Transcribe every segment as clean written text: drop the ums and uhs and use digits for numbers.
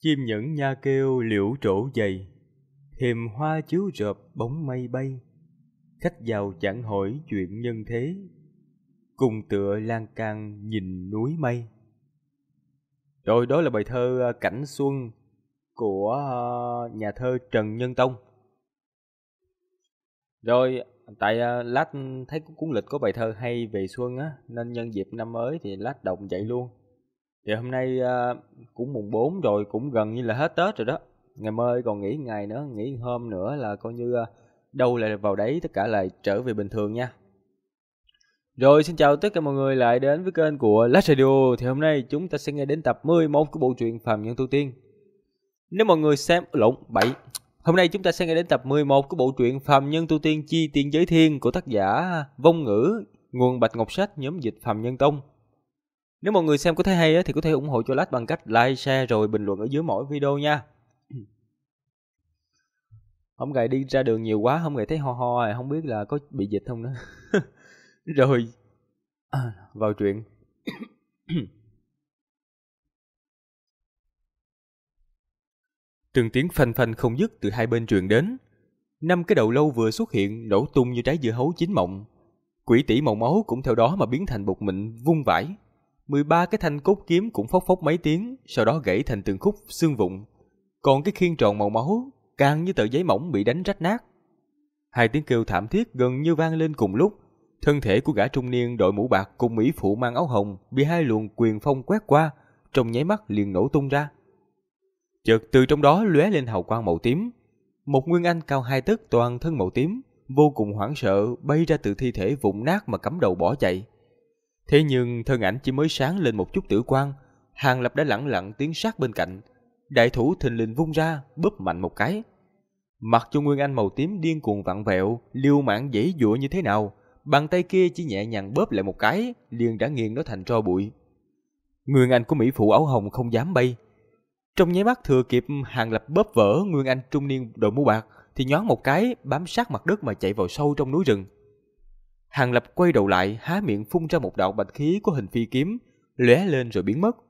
Chim nhẫn nha kêu liễu trổ dày, thềm hoa chiếu rợp bóng mây bay. Khách giàu chẳng hỏi chuyện nhân thế, cùng tựa lan can nhìn núi mây. Rồi đó là bài thơ Cảnh Xuân của nhà thơ Trần Nhân Tông. Rồi tại lát thấy cuốn lịch có bài thơ hay về xuân á, nên nhân dịp năm mới thì lát đọc vậy luôn. Thì hôm nay cũng mùng 4 rồi, cũng gần như là hết Tết rồi đó. Ngày mai còn nghỉ ngày nữa, nghỉ hôm nữa là coi như đâu lại vào đấy, tất cả lại trở về bình thường nha. Rồi xin chào tất cả mọi người lại đến với kênh của Last Radio. Thì hôm nay chúng ta sẽ nghe đến tập 11 của bộ truyện Phàm Nhân Tu Tiên. Nếu mọi người xem hôm nay chúng ta sẽ nghe đến tập 11 của bộ truyện Phàm Nhân Tu Tiên Chi Tiên Giới Thiên của tác giả Vong Ngữ, nguồn Bạch Ngọc Sách, nhóm dịch Phàm Nhân Tông. Nếu mọi người xem có thấy hay thì có thể ủng hộ cho Last bằng cách like, share rồi bình luận ở dưới mỗi video nha. Hôm ngày đi ra đường nhiều quá, hôm ngày thấy ho ho, không biết là có bị dịch không nữa. Rồi vào chuyện. Từng tiếng phanh phanh không dứt từ hai bên truyền đến. 5 cái đầu lâu vừa xuất hiện, nổ tung như trái dưa hấu chín mọng. Quỷ tỷ màu máu cũng theo đó mà biến thành bột mịn vung vãi. 13 cái thanh cốt kiếm cũng phốc phốc mấy tiếng, sau đó gãy thành từng khúc xương vụn. Còn cái khiên tròn màu máu càng như tờ giấy mỏng bị đánh rách nát. Hai tiếng kêu thảm thiết gần như vang lên cùng lúc. Thân thể của gã trung niên đội mũ bạc cùng mỹ phụ mang áo hồng bị hai luồng quyền phong quét qua, trong nháy mắt liền nổ tung ra. Chợt từ trong đó lóe lên hào quang màu tím. Một nguyên anh cao 2 tấc toàn thân màu tím, vô cùng hoảng sợ bay ra từ thi thể vụn nát mà cắm đầu bỏ chạy. Thế nhưng thân ảnh chỉ mới sáng lên một chút tử quang, Hàng Lập đã lẳng lặng tiến sát bên cạnh. Đại thủ thình lình vung ra, bóp mạnh một cái. Mặc cho nguyên anh màu tím điên cuồng vặn vẹo, liều mạng giãy giụa như thế nào, bàn tay kia chỉ nhẹ nhàng bóp lại một cái, liền đã nghiền nó thành tro bụi. Nguyên anh của mỹ phụ áo hồng không dám bay. Trong nháy mắt thừa kịp Hàng Lập bóp vỡ nguyên anh trung niên đội mũ bạc, thì nhoáng một cái bám sát mặt đất mà chạy vào sâu trong núi rừng. Hàng Lập quay đầu lại, há miệng phun ra một đạo bạch khí có hình phi kiếm, lóe lên rồi biến mất.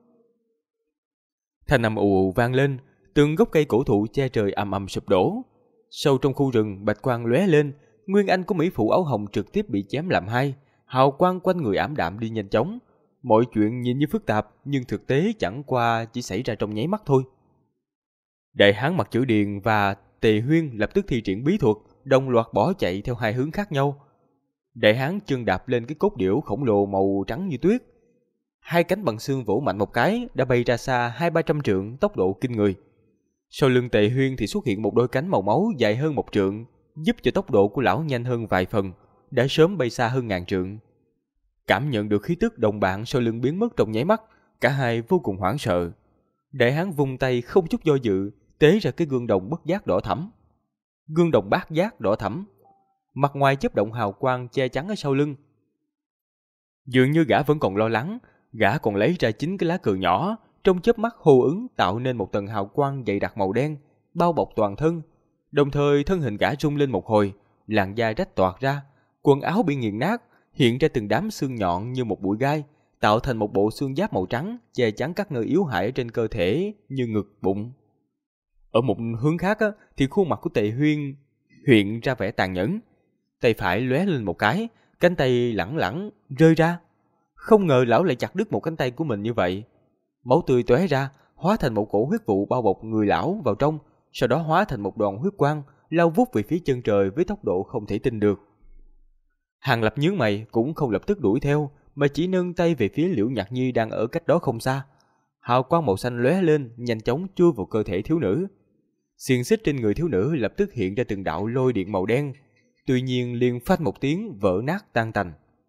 Thanh âm ù ù vang lên, từng gốc cây cổ thụ che trời ầm ầm sụp đổ. Sâu trong khu rừng, bạch quang lóe lên, nguyên anh của mỹ phụ áo hồng trực tiếp bị chém làm hai, hào quang quanh người ảm đạm đi nhanh chóng. Mọi chuyện nhìn như phức tạp, nhưng thực tế chẳng qua chỉ xảy ra trong nháy mắt thôi. Đại hán mặt chữ Điền và Tề Huyên lập tức thi triển bí thuật, đồng loạt bỏ chạy theo hai hướng khác nhau. Đại hán chân đạp lên cái cốt điểu khổng lồ màu trắng như tuyết. Hai cánh bằng xương vỗ mạnh một cái đã bay ra xa 200-300 trượng, tốc độ kinh người. Sau lưng Tề Huyên thì xuất hiện một đôi cánh màu máu dài hơn 1 trượng, giúp cho tốc độ của lão nhanh hơn vài phần, đã sớm bay xa hơn 1000 trượng. Cảm nhận được khí tức đồng bạn sau lưng biến mất trong nháy mắt, cả hai vô cùng hoảng sợ. Đại hán vung tay không chút do dự, tế ra cái gương đồng bất giác đỏ thẫm. Gương đồng bát giác đỏ thẫm, mặt ngoài chớp động hào quang che chắn ở sau lưng. Dường như gã vẫn còn lo lắng, gã còn lấy ra 9 cái lá cờ nhỏ, trong chớp mắt hô ứng tạo nên một tầng hào quang dày đặc màu đen, bao bọc toàn thân. Đồng thời thân hình gã rung lên một hồi, làn da rách toạc ra, quần áo bị nghiền nát, hiện ra từng đám xương nhọn như một bụi gai, tạo thành một bộ xương giáp màu trắng, che chắn các nơi yếu hại ở trên cơ thể như ngực, bụng. Ở một hướng khác thì khuôn mặt của Tề Huyên hiện ra vẻ tàn nhẫn. Tay phải lóe lên một cái, cánh tay lẳng lẳng rơi ra. Không ngờ lão lại chặt đứt một cánh tay của mình như vậy. Máu tươi tóe ra, hóa thành một cổ huyết vụ bao bọc người lão vào trong, sau đó hóa thành một đoàn huyết quang, lao vút về phía chân trời với tốc độ không thể tin được. Hàng Lập nhướng mày cũng không lập tức đuổi theo, mà chỉ nâng tay về phía Liễu Nhạc Nhi đang ở cách đó không xa. Hào quang màu xanh lóe lên, nhanh chóng chui vào cơ thể thiếu nữ. Xiềng xích trên người thiếu nữ lập tức hiện ra từng đạo lôi điện màu đen, tuy nhiên liền phanh một tiếng vỡ nát tan tành.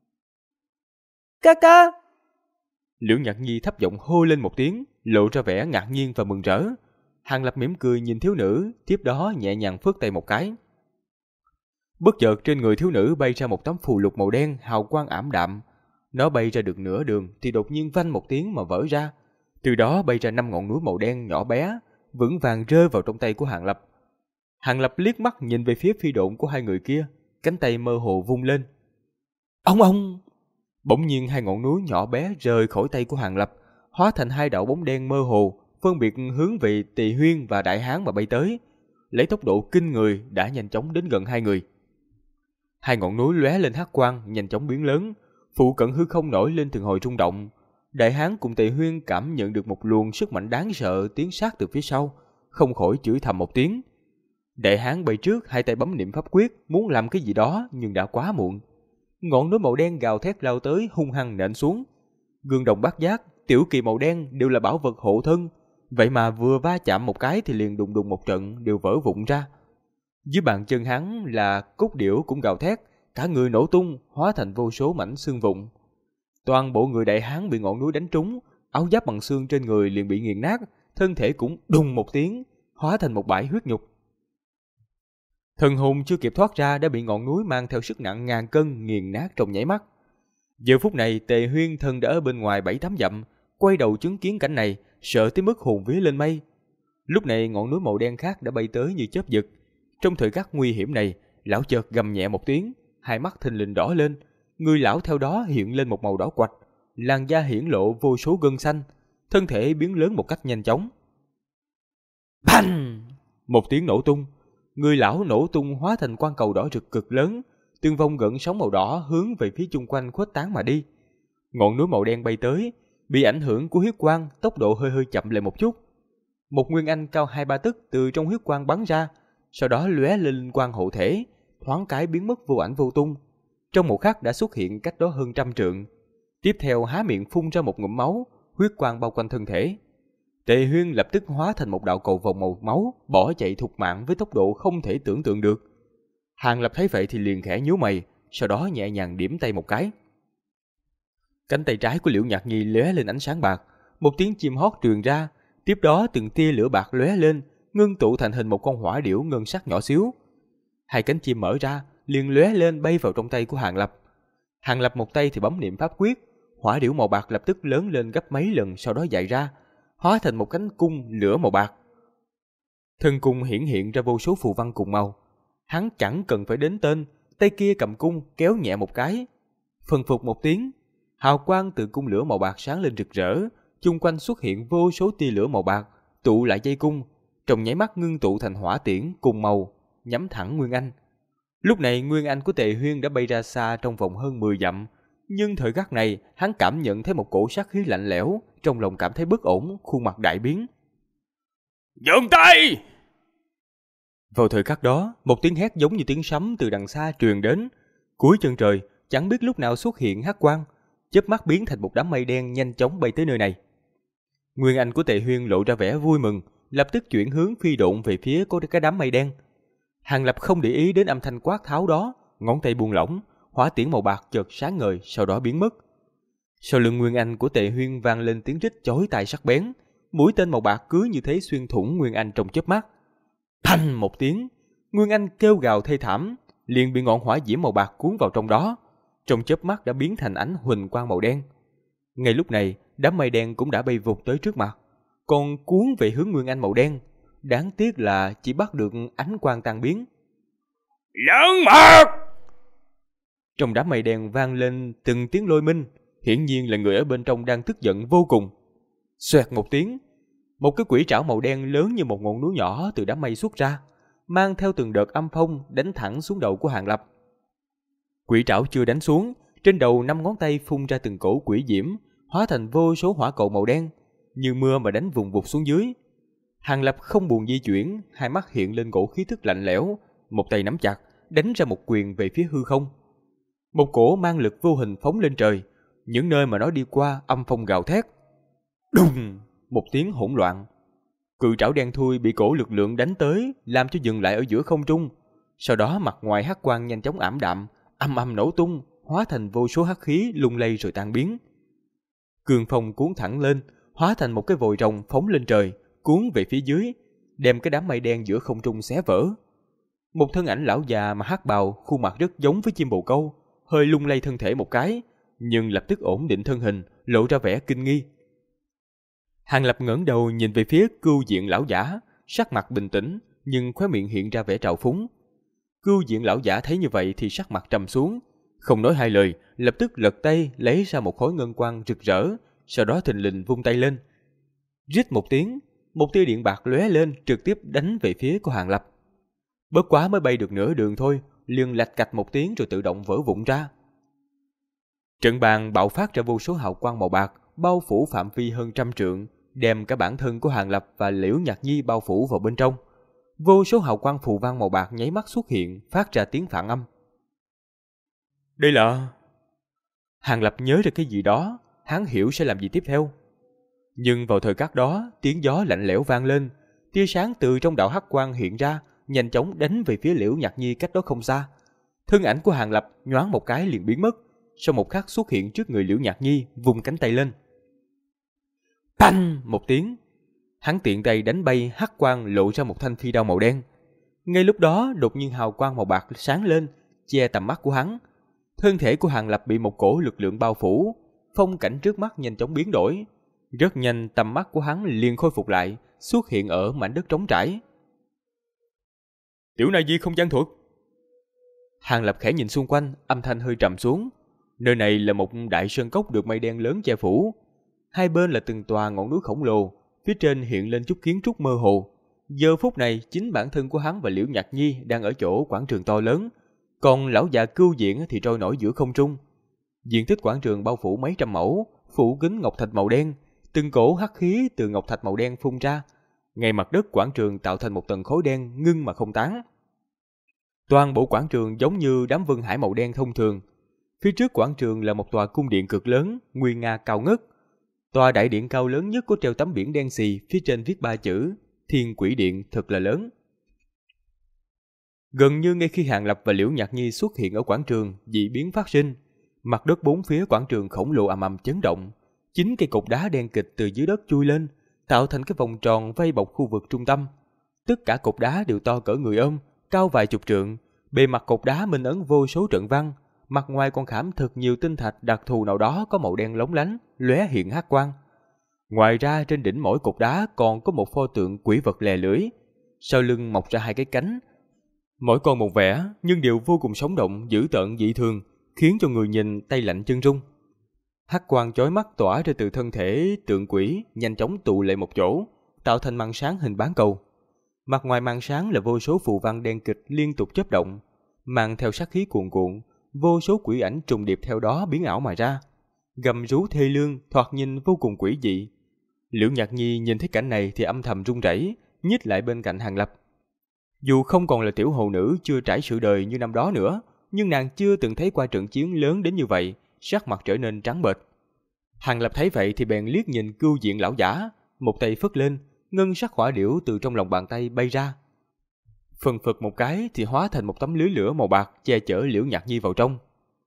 Ca ca! Liễu Nhạc Nhi thấp giọng hô lên một tiếng, lộ ra vẻ ngạc nhiên và mừng rỡ. Hàng Lập mỉm cười nhìn thiếu nữ, tiếp đó nhẹ nhàng phất tay một cái. Bất chợt trên người thiếu nữ bay ra một tấm phù lục màu đen hào quang ảm đạm. Nó bay ra được nửa đường thì đột nhiên vanh một tiếng mà vỡ ra. Từ đó bay ra 5 ngọn núi màu đen nhỏ bé, vững vàng rơi vào trong tay của Hàng Lập. Hàng Lập liếc mắt nhìn về phía phi độn của hai người kia, cánh tay mơ hồ vung lên. Ông! Bỗng nhiên hai ngọn núi nhỏ bé rời khỏi tay của Hàng Lập, hóa thành hai đạo bóng đen mơ hồ, phân biệt hướng về Tỳ Huyên và Đại Hán mà bay tới, lấy tốc độ kinh người đã nhanh chóng đến gần hai người. Hai ngọn núi lóe lên hắc quang, nhanh chóng biến lớn, phụ cận hư không nổi lên từng hồi rung động. Đại Hán cùng Tỳ Huyên cảm nhận được một luồng sức mạnh đáng sợ tiến sát từ phía sau, không khỏi chửi thầm một tiếng. Đại Hán bay trước, hai tay bấm niệm pháp quyết, muốn làm cái gì đó nhưng đã quá muộn. Ngọn núi màu đen gào thét lao tới, hung hăng nện xuống. Gương đồng bát giác, tiểu kỳ màu đen đều là bảo vật hộ thân, vậy mà vừa va chạm một cái thì liền đùng đùng một trận đều vỡ vụn ra. Dưới bàn chân hắn là cốt điểu cũng gào thét, cả người nổ tung, hóa thành vô số mảnh xương vụn. Toàn bộ người Đại Hán bị ngọn núi đánh trúng, áo giáp bằng xương trên người liền bị nghiền nát, thân thể cũng đùng một tiếng, hóa thành một bãi huyết nhục. Thần hồn chưa kịp thoát ra đã bị ngọn núi mang theo sức nặng ngàn cân nghiền nát trong nháy mắt. Giờ phút này Tề Huyên thân đã ở bên ngoài 7-8 dặm, quay đầu chứng kiến cảnh này, sợ tới mức hồn vía lên mây. Lúc này ngọn núi màu đen khác đã bay tới như chớp giật. Trong thời khắc nguy hiểm này, lão chợt gầm nhẹ một tiếng, hai mắt thình lình đỏ lên, người lão theo đó hiện lên một màu đỏ quạch, làn da hiển lộ vô số gân xanh, thân thể biến lớn một cách nhanh chóng. Bành! Một tiếng nổ tung, người lão nổ tung hóa thành quang cầu đỏ rực cực lớn, từng vòng gợn sóng màu đỏ hướng về phía chung quanh khuếch tán mà đi. Ngọn núi màu đen bay tới, bị ảnh hưởng của huyết quang, tốc độ hơi hơi chậm lại một chút. Một nguyên anh cao 2-3 tấc từ trong huyết quang bắn ra, sau đó lóe lên linh quang hộ thể, thoáng cái biến mất vô ảnh vô tung. Trong một khắc đã xuất hiện cách đó hơn 100 trượng. Tiếp theo há miệng phun ra một ngụm máu, huyết quang bao quanh thân thể. Tề Huyên lập tức hóa thành một đạo cầu vồng màu máu, bỏ chạy thục mạng với tốc độ không thể tưởng tượng được. Hàng Lập thấy vậy thì liền khẽ nhíu mày, sau đó nhẹ nhàng điểm tay một cái. Cánh tay trái của Liễu Nhạc Nhi lóe lên ánh sáng bạc, một tiếng chim hót truyền ra, tiếp đó từng tia lửa bạc lóe lên, ngưng tụ thành hình một con hỏa điểu ngân sắc nhỏ xíu. Hai cánh chim mở ra, liền lóe lên bay vào trong tay của Hàng Lập. Hàng Lập một tay thì bấm niệm pháp quyết, hỏa điểu màu bạc lập tức lớn lên gấp mấy lần, sau đó dại ra, hóa thành một cánh cung lửa màu bạc. Thân cung hiển hiện ra vô số phù văn cùng màu. Hắn chẳng cần phải đến tên, tay kia cầm cung kéo nhẹ một cái. Phần phụt một tiếng, hào quang từ cung lửa màu bạc sáng lên rực rỡ, chung quanh xuất hiện vô số tia lửa màu bạc, tụ lại dây cung, trong nháy mắt ngưng tụ thành hỏa tiễn cùng màu, nhắm thẳng Nguyên Anh. Lúc này Nguyên Anh của Tề Huyên đã bay ra xa trong vòng hơn 10 dặm, nhưng thời khắc này hắn cảm nhận thấy một cổ sát khí lạnh lẽo, trong lòng cảm thấy bất ổn, khuôn mặt đại biến. Dừng tay! Vào thời khắc đó, một tiếng hét giống như tiếng sấm từ đằng xa truyền đến. Cuối chân trời, chẳng biết lúc nào xuất hiện hắc quang, chớp mắt biến thành một đám mây đen nhanh chóng bay tới nơi này. Nguyên Anh của Tề Huyên lộ ra vẻ vui mừng, lập tức chuyển hướng phi độn về phía của cái đám mây đen. Hàng Lập không để ý đến âm thanh quát tháo đó, ngón tay buông lỏng, hỏa tiễn màu bạc chợt sáng ngời, sau đó biến mất. Sau lưng Nguyên Anh của Tề Huyên vang lên tiếng rít chói tai sắc bén, mũi tên màu bạc cứ như thế xuyên thủng Nguyên Anh trong chớp mắt. Phanh một tiếng, Nguyên Anh kêu gào thê thảm, liền bị ngọn hỏa diễm màu bạc cuốn vào trong đó, trong chớp mắt đã biến thành ánh huỳnh quang màu đen. Ngay lúc này, đám mây đen cũng đã bay vụt tới trước mặt, còn cuốn về hướng Nguyên Anh màu đen. Đáng tiếc là chỉ bắt được ánh quang tan biến. Lớn mật! Trong đám mây đen vang lên từng tiếng lôi minh, hiển nhiên là người ở bên trong đang tức giận vô cùng. Xoẹt một tiếng, một cái quỷ trảo màu đen lớn như một ngọn núi nhỏ từ đám mây xuất ra, mang theo từng đợt âm phong đánh thẳng xuống đầu của Hàng Lập. Quỷ trảo chưa đánh xuống, trên đầu 5 ngón tay phun ra từng cổ quỷ diễm, hóa thành vô số hỏa cầu màu đen, như mưa mà đánh vùng vụt xuống dưới. Hàng Lập không buồn di chuyển, hai mắt hiện lên cổ khí thức lạnh lẽo, một tay nắm chặt, đánh ra một quyền về phía hư không. Một cổ mang lực vô hình phóng lên trời, những nơi mà nó đi qua âm phong gào thét. Đùng! Một tiếng hỗn loạn. Cự trảo đen thui bị cổ lực lượng đánh tới, làm cho dừng lại ở giữa không trung. Sau đó mặt ngoài hắc quang nhanh chóng ảm đạm, âm âm nổ tung, hóa thành vô số hắc khí lung lay rồi tan biến. Cương phong cuốn thẳng lên, hóa thành một cái vòi rồng phóng lên trời, cuốn về phía dưới, đem cái đám mây đen giữa không trung xé vỡ. Một thân ảnh lão già mà hắc bào, khuôn mặt rất giống với chim bồ câu, hơi lung lay thân thể một cái, nhưng lập tức ổn định thân hình, lộ ra vẻ kinh nghi. Hàng Lập ngẩng đầu nhìn về phía Cưu Diện lão giả, sắc mặt bình tĩnh, nhưng khóe miệng hiện ra vẻ trào phúng. Cưu Diện lão giả thấy như vậy thì sắc mặt trầm xuống, không nói hai lời, lập tức lật tay lấy ra một khối ngân quang rực rỡ, sau đó thình lình vung tay lên. Rít một tiếng, một tia điện bạc lóe lên trực tiếp đánh về phía của Hàng Lập. Bất quá mới bay được nửa đường thôi, liền lạch cạch một tiếng rồi tự động vỡ vụn ra. Trận bàn bạo phát ra vô số hào quang màu bạc, bao phủ phạm vi hơn 100 trượng, đem cả bản thân của Hàng Lập và Liễu Nhạc Nhi bao phủ vào bên trong. Vô số hào quang phù văn màu bạc nháy mắt xuất hiện, phát ra tiếng phản âm. Đây là... Hàng Lập nhớ ra cái gì đó, hắn hiểu sẽ làm gì tiếp theo. Nhưng vào thời khắc đó, tiếng gió lạnh lẽo vang lên, tia sáng từ trong đạo hắc quang hiện ra, nhanh chóng đánh về phía Liễu Nhạc Nhi cách đó không xa. Thân ảnh của Hàng Lập nhoáng một cái liền biến mất, sau một khắc xuất hiện trước người Liễu Nhạc Nhi, vung cánh tay lên. Bành một tiếng, hắn tiện tay đánh bay hắc quang lộ ra một thanh phi đao màu đen. Ngay lúc đó, đột nhiên hào quang màu bạc sáng lên, che tầm mắt của hắn. Thân thể của Hàng Lập bị một cổ lực lượng bao phủ, phong cảnh trước mắt nhanh chóng biến đổi. Rất nhanh tầm mắt của hắn liền khôi phục lại, xuất hiện ở mảnh đất trống trải. Tiểu này gì không gian thuật? Hàng Lập khẽ nhìn xung quanh, âm thanh hơi trầm xuống. Nơi này là một đại sơn cốc được mây đen lớn che phủ. Hai bên là từng tòa ngọn núi khổng lồ, phía trên hiện lên chút kiến trúc mơ hồ. Giờ phút này, chính bản thân của hắn và Liễu Nhạc Nhi đang ở chỗ quảng trường to lớn, còn lão già Cưu Diện thì trôi nổi giữa không trung. Diện tích quảng trường bao phủ mấy trăm mẫu, phủ kính ngọc thạch màu đen, từng cổ hắc khí từ ngọc thạch màu đen phun ra. Ngay mặt đất quảng trường tạo thành một tầng khói đen ngưng mà không tán. Toàn bộ quảng trường giống như đám vân hải màu đen thông thường. Phía trước quảng trường là một tòa cung điện cực lớn, nguy nga cao ngất. Tòa đại điện cao lớn nhất có treo tấm biển đen xì, phía trên viết 3 chữ Thiên Quỷ Điện, thật là lớn. Gần như ngay khi Hàng Lập và Liễu Nhạc Nhi xuất hiện ở quảng trường, dị biến phát sinh. Mặt đất bốn phía quảng trường khổng lồ ầm ầm chấn động. 9 cây cột đá đen kịch từ dưới đất chui lên, tạo thành cái vòng tròn vây bọc khu vực trung tâm. Tất cả cột đá đều to cỡ người ôm, cao vài chục trượng. Bề mặt cột đá minh ấn vô số trận văn, mặt ngoài còn khảm thật nhiều tinh thạch đặc thù nào đó có màu đen lóng lánh, lóe hiện hắc quang. Ngoài ra trên đỉnh mỗi cột đá còn có một pho tượng quỷ vật lè lưỡi, sau lưng mọc ra 2 cái cánh. Mỗi con một vẻ, nhưng đều vô cùng sống động, dữ tợn dị thường, khiến cho người nhìn tay lạnh chân run. Hắc quang chói mắt tỏa ra từ thân thể tượng quỷ, nhanh chóng tụ lại một chỗ, tạo thành màn sáng hình bán cầu. Mặt ngoài màn sáng là vô số phù văn đen kịch liên tục chớp động, mang theo sát khí cuồn cuộn, vô số quỷ ảnh trùng điệp theo đó biến ảo mà ra, gầm rú thê lương, thoạt nhìn vô cùng quỷ dị. Liễu Nhạc Nhi nhìn thấy cảnh này thì âm thầm run rẩy, nhích lại bên cạnh Hàng Lập. Dù không còn là tiểu hồ nữ chưa trải sự đời như năm đó nữa, nhưng nàng chưa từng thấy qua trận chiến lớn đến như vậy, sắc mặt trở nên trắng bệch. Hàng Lập thấy vậy thì bèn liếc nhìn Cưu Diện lão giả, một tay phất lên, ngân sắc hỏa điểu từ trong lòng bàn tay bay ra. Phần phật một cái thì hóa thành một tấm lưới lửa màu bạc che chở Liễu Nhạc Nhi vào trong.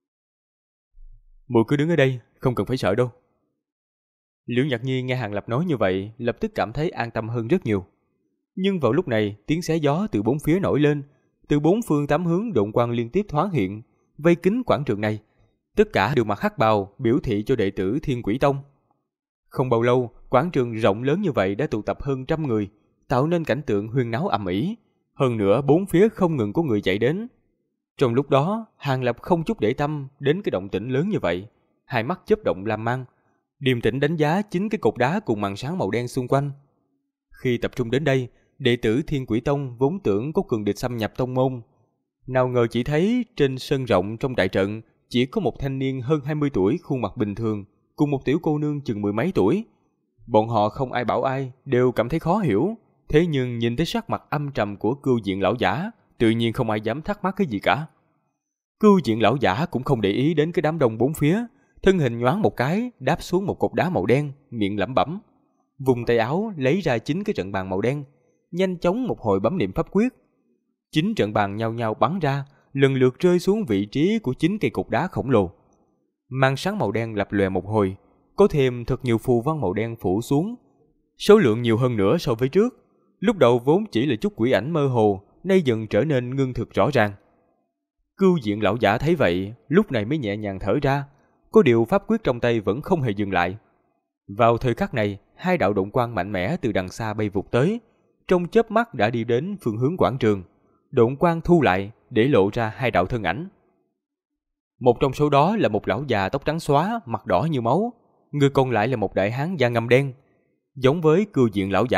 Muội cứ đứng ở đây, không cần phải sợ đâu. Liễu Nhạc Nhi nghe Hàng Lập nói như vậy, lập tức cảm thấy an tâm hơn rất nhiều. Nhưng vào lúc này, tiếng xé gió từ bốn phía nổi lên, từ bốn phương tám hướng độn quang liên tiếp thoáng hiện, vây kín quảng trường này. Tất cả đều mặc hắc bào, biểu thị cho đệ tử Thiên Quỷ Tông. Không bao lâu, quảng trường rộng lớn như vậy đã tụ tập hơn 100 người, tạo nên cảnh tượng huyên náo ầm ĩ. Hơn nữa bốn phía không ngừng có người chạy đến. Trong lúc đó, Hàng Lập không chút để tâm đến cái động tĩnh lớn như vậy, hai mắt chớp động lam mang, điềm tĩnh đánh giá 9 cái cột đá cùng màn sáng màu đen xung quanh. Khi tập trung đến đây, đệ tử Thiên Quỷ Tông vốn tưởng có cường địch xâm nhập tông môn, nào ngờ chỉ thấy trên sân rộng trong đại trận chỉ có một thanh niên hơn 20 tuổi khuôn mặt bình thường, cùng một tiểu cô nương chừng 10 mấy tuổi. Bọn họ không ai bảo ai, đều cảm thấy khó hiểu. Thế nhưng nhìn thấy sắc mặt âm trầm của Cưu Diện lão giả, tự nhiên không ai dám thắc mắc cái gì cả. Cưu Diện lão giả cũng không để ý đến cái đám đông bốn phía, thân hình nhoáng một cái, đáp xuống một cột đá màu đen, miệng lẩm bẩm, vùng tay áo lấy ra 9 cái trận bàn màu đen, nhanh chóng một hồi bấm niệm pháp quyết. 9 trận bàn nhau nhau bắn ra, lần lượt rơi xuống vị trí của 9 cây cột đá khổng lồ. Màn sáng màu đen lập lòe một hồi, có thêm thật nhiều phù văn màu đen phủ xuống, số lượng nhiều hơn nữa so với trước. Lúc đầu vốn chỉ là chút quỷ ảnh mơ hồ, nay dần trở nên ngưng thực rõ ràng. Cưu Diện lão giả thấy vậy, lúc này mới nhẹ nhàng thở ra, có điều pháp quyết trong tay vẫn không hề dừng lại. Vào thời khắc này, 2 đạo động quang mạnh mẽ từ đằng xa bay vụt tới, trong chớp mắt đã đi đến phương hướng quảng trường. Động quang thu lại để lộ ra 2 đạo thân ảnh. Một trong số đó là một lão già tóc trắng xóa, mặt đỏ như máu, người còn lại là một đại hán da ngăm đen. Giống với Cưu Diện lão giả,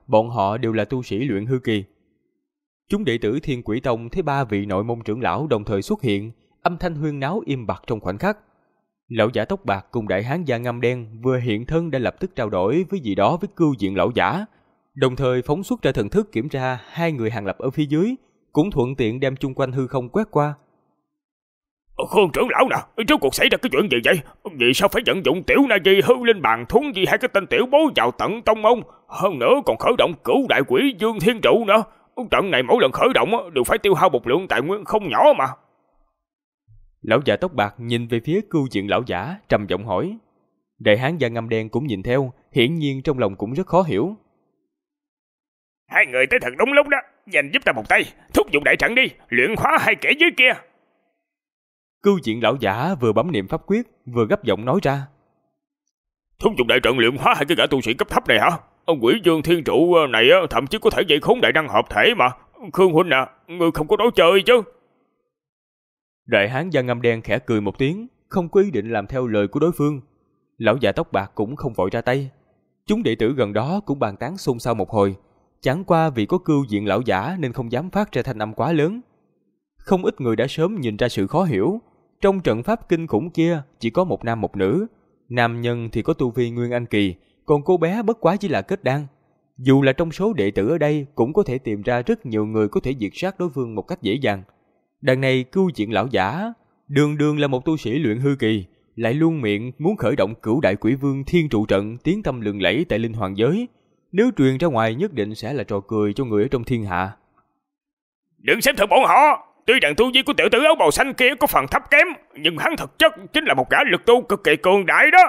bọn họ đều là tu sĩ luyện hư kỳ. Chúng đệ tử Thiên Quỷ Tông thấy 3 vị nội môn trưởng lão đồng thời xuất hiện, âm thanh huyên náo im bặt trong khoảnh khắc. Lão giả tóc bạc cùng đại hán da ngăm đen vừa hiện thân đã lập tức trao đổi với gì đó với cưu diện lão giả, đồng thời phóng xuất ra thần thức kiểm tra 2 người Hàng Lập ở phía dưới, cũng thuận tiện đem chung quanh hư không quét qua. Khương trưởng lão nè, rốt cuộc xảy ra cái chuyện gì vậy? Vì sao phải vận dụng tiểu na di hư linh bàn thuấn di 2 cái tên tiểu bối vào tận tông môn? Hơn nữa còn khởi động cửu đại quỷ dương thiên trụ nữa. Trận này mỗi lần khởi động đều phải tiêu hao một lượng tài nguyên không nhỏ mà. Lão giả tóc bạc nhìn về phía cưu diện lão giả, trầm giọng hỏi. Đại hán da ngăm đen cũng nhìn theo, hiển nhiên trong lòng cũng rất khó hiểu. 2 người tới thật đúng lúc đó, dành giúp ta một tay, thúc giục đại trận đi, luyện hóa 2 kẻ dưới kia. Cưu diện lão giả vừa bấm niệm pháp quyết, vừa gấp giọng nói ra. Thúc giục đại trận luyện hóa 2 cái gã tu sĩ cấp thấp này hả? Ông quỷ dương thiên trụ này thậm chí có thể dạy khốn đại năng hợp thể mà. Khương huynh à, ngươi không có đối chơi chứ? Đại hán da ngăm đen khẽ cười một tiếng, không có ý định làm theo lời của đối phương. Lão già tóc bạc cũng không vội ra tay. Chúng đệ tử gần đó cũng bàn tán xôn xao một hồi, chẳng qua vì có cưu diện lão giả nên không dám phát ra thanh âm quá lớn. Không ít người đã sớm nhìn ra sự khó hiểu. Trong trận pháp kinh khủng kia chỉ có một nam một nữ, nam nhân thì có tu vi nguyên anh kỳ, còn cô bé bất quá chỉ là kết đan. Dù là trong số đệ tử ở đây cũng có thể tìm ra rất nhiều người có thể diệt sát đối phương một cách dễ dàng. Đằng này cưu diện lão giả đường đường là một tu sĩ luyện hư kỳ, lại luôn miệng muốn khởi động cửu đại quỷ vương thiên trụ trận tiếng tăm lừng lẫy tại linh hoàng giới. Nếu truyền ra ngoài nhất định sẽ là trò cười cho người ở trong thiên hạ. Đừng xem thường bọn họ. Tuy rằng tu vi của tiểu tử áo bào xanh kia có phần thấp kém, nhưng hắn thực chất chính là một gã lực tu cực kỳ cường đại đó.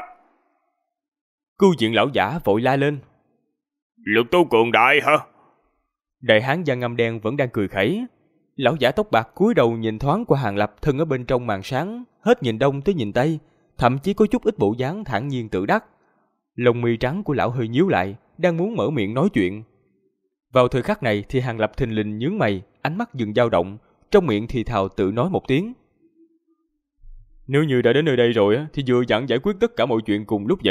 Cưu diện lão giả vội la lên. Lực tu cường đại hả? Đại hán da ngăm đen vẫn đang cười khẩy. Lão giả tóc bạc cúi đầu nhìn thoáng qua Hàng Lập thân ở bên trong màn sáng, hết nhìn đông tới nhìn tây, thậm chí có chút ít bộ dáng thản nhiên tự đắc. Lông mi trắng của lão hơi nhíu lại, đang muốn mở miệng nói chuyện. Vào thời khắc này thì Hàng Lập thình lình nhướng mày, ánh mắt dừng dao động, trong miệng thì thào tự nói một tiếng. Nếu như đã đến nơi đây rồi thì vừa dặn giải quyết tất cả mọi chuyện cùng lúc vậy.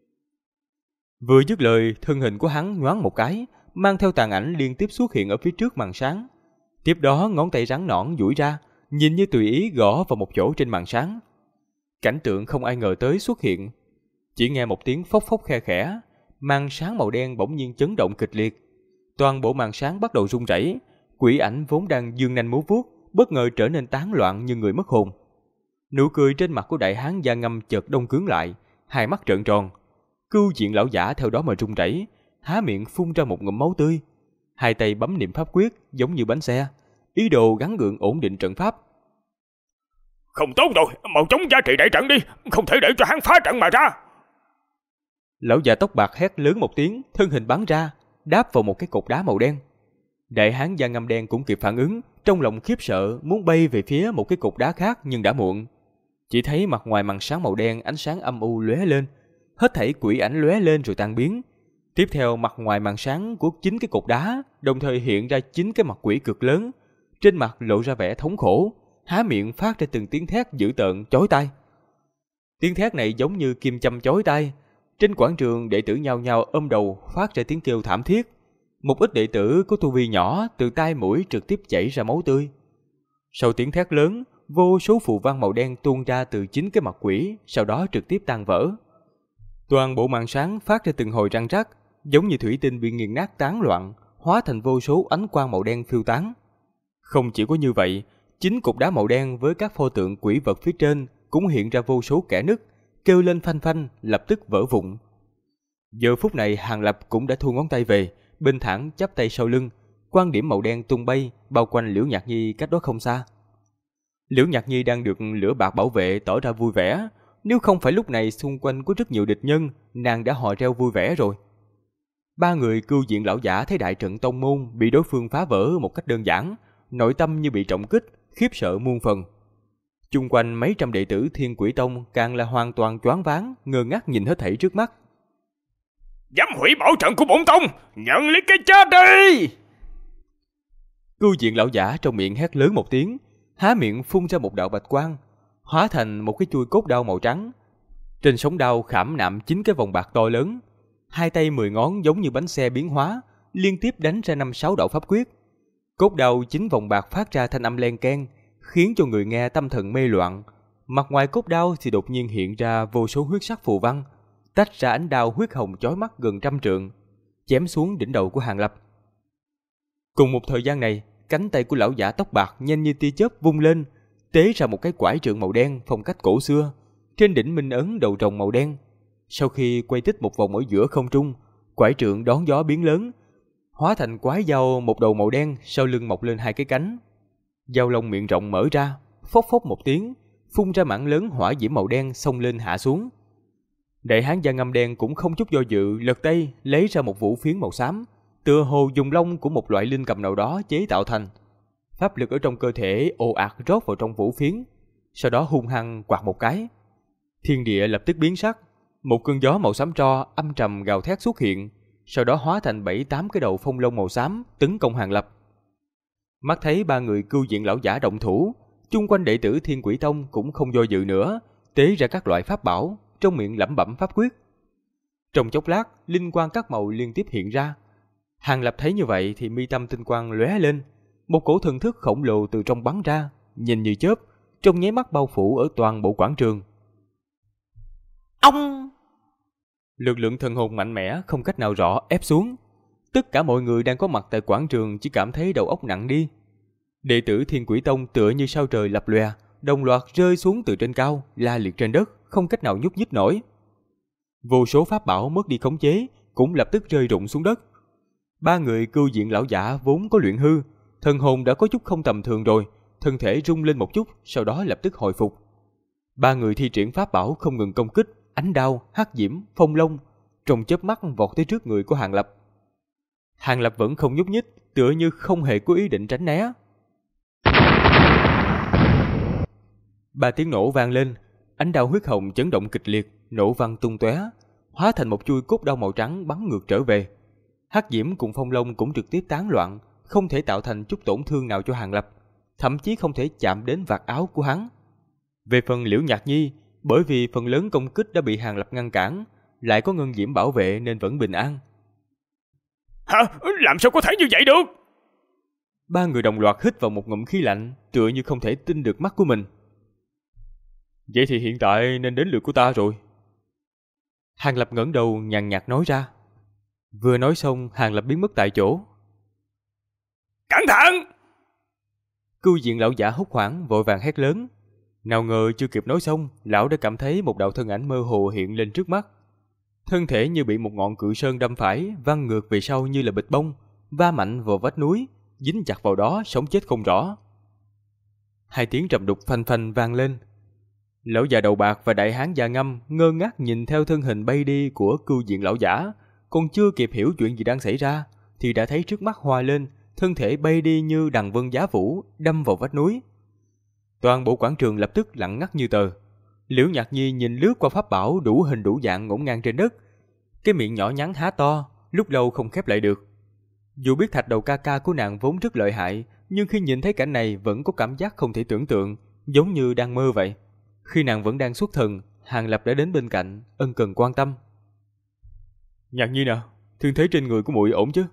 Vừa dứt lời, thân hình của hắn nhoáng một cái, mang theo tàn ảnh liên tiếp xuất hiện ở phía trước màn sáng. Tiếp đó ngón tay rắn nõn duỗi ra, nhìn như tùy ý gõ vào một chỗ trên màn sáng. Cảnh tượng không ai ngờ tới xuất hiện. Chỉ nghe một tiếng phốc phốc khe khẽ, màn sáng màu đen bỗng nhiên chấn động kịch liệt. Toàn bộ màn sáng bắt đầu rung rẩy, quỷ ảnh vốn đang dương nanh múa vuốt, bất ngờ trở nên tán loạn như người mất hồn. Nụ cười trên mặt của đại hán da ngăm chợt đông cứng lại, hai mắt trợn tròn. Cưu diện lão giả theo đó mà rung rẩy, há miệng phun ra một ngụm máu tươi. Hai tay bấm niệm pháp quyết giống như bánh xe, ý đồ gắng gượng ổn định trận pháp. Không tốt rồi, mau chống giá trị đại trận đi, không thể để cho hắn phá trận mà ra. Lão già tóc bạc hét lớn một tiếng, thân hình bắn ra, đáp vào một cái cột đá màu đen. Đại hán da ngăm đen cũng kịp phản ứng, trong lòng khiếp sợ muốn bay về phía một cái cột đá khác nhưng đã muộn. Chỉ thấy mặt ngoài màn sáng màu đen ánh sáng âm u lóe lên, hết thảy quỷ ảnh lóe lên rồi tan biến. Tiếp theo mặt ngoài màn sáng của 9 cái cột đá đồng thời hiện ra 9 cái mặt quỷ cực lớn, trên mặt lộ ra vẻ thống khổ, há miệng phát ra từng tiếng thét dữ tợn chói tai. Tiếng thét này giống như kim châm chói tai. Trên quảng trường đệ tử nhao nhao ôm đầu phát ra tiếng kêu thảm thiết. Một ít đệ tử có tu vi nhỏ từ tai mũi trực tiếp chảy ra máu tươi. Sau tiếng thét lớn, vô số phù văn màu đen tuôn ra từ 9 cái mặt quỷ, sau đó trực tiếp tan vỡ. Toàn bộ màn sáng phát ra từng hồi răng rắc, giống như thủy tinh bị nghiền nát tán loạn, hóa thành vô số ánh quang màu đen phiêu tán. Không chỉ có như vậy, 9 cục đá màu đen với các pho tượng quỷ vật phía trên cũng hiện ra vô số kẽ nứt, kêu lên phanh phanh, lập tức vỡ vụn. Giờ phút này Hàng Lập cũng đã thu ngón tay về, bình thản chắp tay sau lưng, quan điểm màu đen tung bay bao quanh Liễu Nhạc Nhi cách đó không xa. Liễu Nhạc Nhi đang được lửa bạc bảo vệ tỏ ra vui vẻ, nếu không phải lúc này xung quanh có rất nhiều địch nhân, nàng đã hò reo vui vẻ rồi. Ba người cưu diện lão giả thấy đại trận tông môn bị đối phương phá vỡ một cách đơn giản, nội tâm như bị trọng kích, khiếp sợ muôn phần. Chung quanh mấy trăm đệ tử Thiên Quỷ Tông càng là hoàn toàn choáng váng, ngơ ngác nhìn hết thảy trước mắt. Dám hủy bảo trận của bổn tông, nhận lấy cái chết đi! Cưu diện lão giả trong miệng hét lớn một tiếng, há miệng phun ra một đạo bạch quang, hóa thành một cái chuôi cốt đao màu trắng. Trên sống đao khảm nạm 9 cái vòng bạc to lớn, hai tay 10 ngón giống như bánh xe biến hóa, liên tiếp đánh ra 5-6 đạo pháp quyết. Cốt đao 9 vòng bạc phát ra thanh âm len keng, khiến cho người nghe tâm thần mê loạn. Mặt ngoài cốt đao thì đột nhiên hiện ra vô số huyết sắc phù văn, tách ra ánh đao huyết hồng chói mắt gần 100 trượng, chém xuống đỉnh đầu của Hàng Lập. Cùng một thời gian này, cánh tay của lão giả tóc bạc nhanh như tia chớp vung lên, tế ra một cái quải trượng màu đen phong cách cổ xưa, trên đỉnh minh ấn đầu rồng màu đen. Sau khi quay tích một vòng ở giữa không trung, quải trượng đón gió biến lớn, hóa thành quái dao một đầu màu đen, sau lưng mọc lên 2 cái cánh. Dao lông miệng rộng mở ra, phốc phốc một tiếng, phun ra mảng lớn hỏa diễm màu đen xông lên hạ xuống. Đại hán da ngăm đen cũng không chút do dự, lật tay lấy ra một vũ phiến màu xám, tựa hồ dùng lông của một loại linh cầm nào đó chế tạo thành. Pháp lực ở trong cơ thể ồ ạt rót vào trong vũ phiến, sau đó hung hăng quạt một cái. Thiên địa lập tức biến sắc, một cơn gió màu xám tro âm trầm gào thét xuất hiện, sau đó hóa thành 7-8 cái đầu phong lông màu xám tấn công Hàng Lập. Mắt thấy 3 người cưu diện lão giả động thủ, chung quanh đệ tử Thiên Quỷ Tông cũng không do dự nữa, tế ra các loại pháp bảo, trong miệng lẩm bẩm pháp quyết. Trong chốc lát, linh quang các màu liên tiếp hiện ra. Hàng Lập thấy như vậy thì mi tâm tinh quang lóe lên, một cổ thần thức khổng lồ từ trong bắn ra, nhìn như chớp, trong nháy mắt bao phủ ở toàn bộ quảng trường. Ông! Lực lượng thần hồn mạnh mẽ không cách nào rõ ép xuống. Tất cả mọi người đang có mặt tại quảng trường chỉ cảm thấy đầu óc nặng đi. Đệ tử Thiên Quỷ Tông tựa như sao trời lập lòe, đồng loạt rơi xuống từ trên cao, la liệt trên đất, không cách nào nhúc nhích nổi. Vô số pháp bảo mất đi khống chế, cũng lập tức rơi rụng xuống đất. 3 người cưu diện lão giả vốn có luyện hư, thần hồn đã có chút không tầm thường rồi, thân thể rung lên một chút, sau đó lập tức hồi phục. 3 người thi triển pháp bảo không ngừng công kích, ánh đao, hắc diễm, phong long, trong chớp mắt vọt tới trước người của Hàng Lập. Hàng Lập vẫn không nhúc nhích, tựa như không hề có ý định tránh né. 3 tiếng nổ vang lên, ánh đao huyết hồng chấn động kịch liệt, nổ văng tung tóe, hóa thành một chuôi cốt đao màu trắng bắn ngược trở về. Hắc diễm cùng phong long cũng trực tiếp tán loạn, không thể tạo thành chút tổn thương nào cho Hàng Lập, thậm chí không thể chạm đến vạt áo của hắn. Về phần Liễu Nhạc Nhi, bởi vì phần lớn công kích đã bị Hàng Lập ngăn cản, lại có ngân diễm bảo vệ nên vẫn bình an. Hả? Làm sao có thể như vậy được? 3 người đồng loạt hít vào một ngụm khí lạnh, tựa như không thể tin được mắt của mình. Vậy thì hiện tại nên đến lượt của ta rồi. Hàng Lập ngẩng đầu nhàn nhạt nói ra. Vừa nói xong, Hàng Lập biến mất tại chỗ. Cẩn thận! Cưu diện lão giả hốt hoảng vội vàng hét lớn. Nào ngờ chưa kịp nói xong, lão đã cảm thấy một đạo thân ảnh mơ hồ hiện lên trước mắt. Thân thể như bị một ngọn cự sơn đâm phải, văng ngược về sau như là bịch bông, va mạnh vào vách núi, dính chặt vào đó sống chết không rõ. 2 tiếng trầm đục phanh phanh vang lên. Lão già đầu bạc và đại hán da ngăm ngơ ngác nhìn theo thân hình bay đi của cưu diện lão giả, còn chưa kịp hiểu chuyện gì đang xảy ra thì đã thấy trước mắt hoa lên, thân thể bay đi như đằng vân giá vũ, đâm vào vách núi. Toàn bộ quảng trường lập tức lặng ngắt như tờ. Liễu Nhạc Nhi nhìn lướt qua pháp bảo đủ hình đủ dạng ngổn ngang trên đất, cái miệng nhỏ nhắn há to, lúc lâu không khép lại được. Dù biết thạch đầu ca ca của nàng vốn rất lợi hại, nhưng khi nhìn thấy cảnh này vẫn có cảm giác không thể tưởng tượng, giống như đang mơ vậy. Khi nàng vẫn đang xuất thần, Hàng Lập đã đến bên cạnh, ân cần quan tâm. Nhạc Nhi nào, thương thế trên người của muội ổn chứ?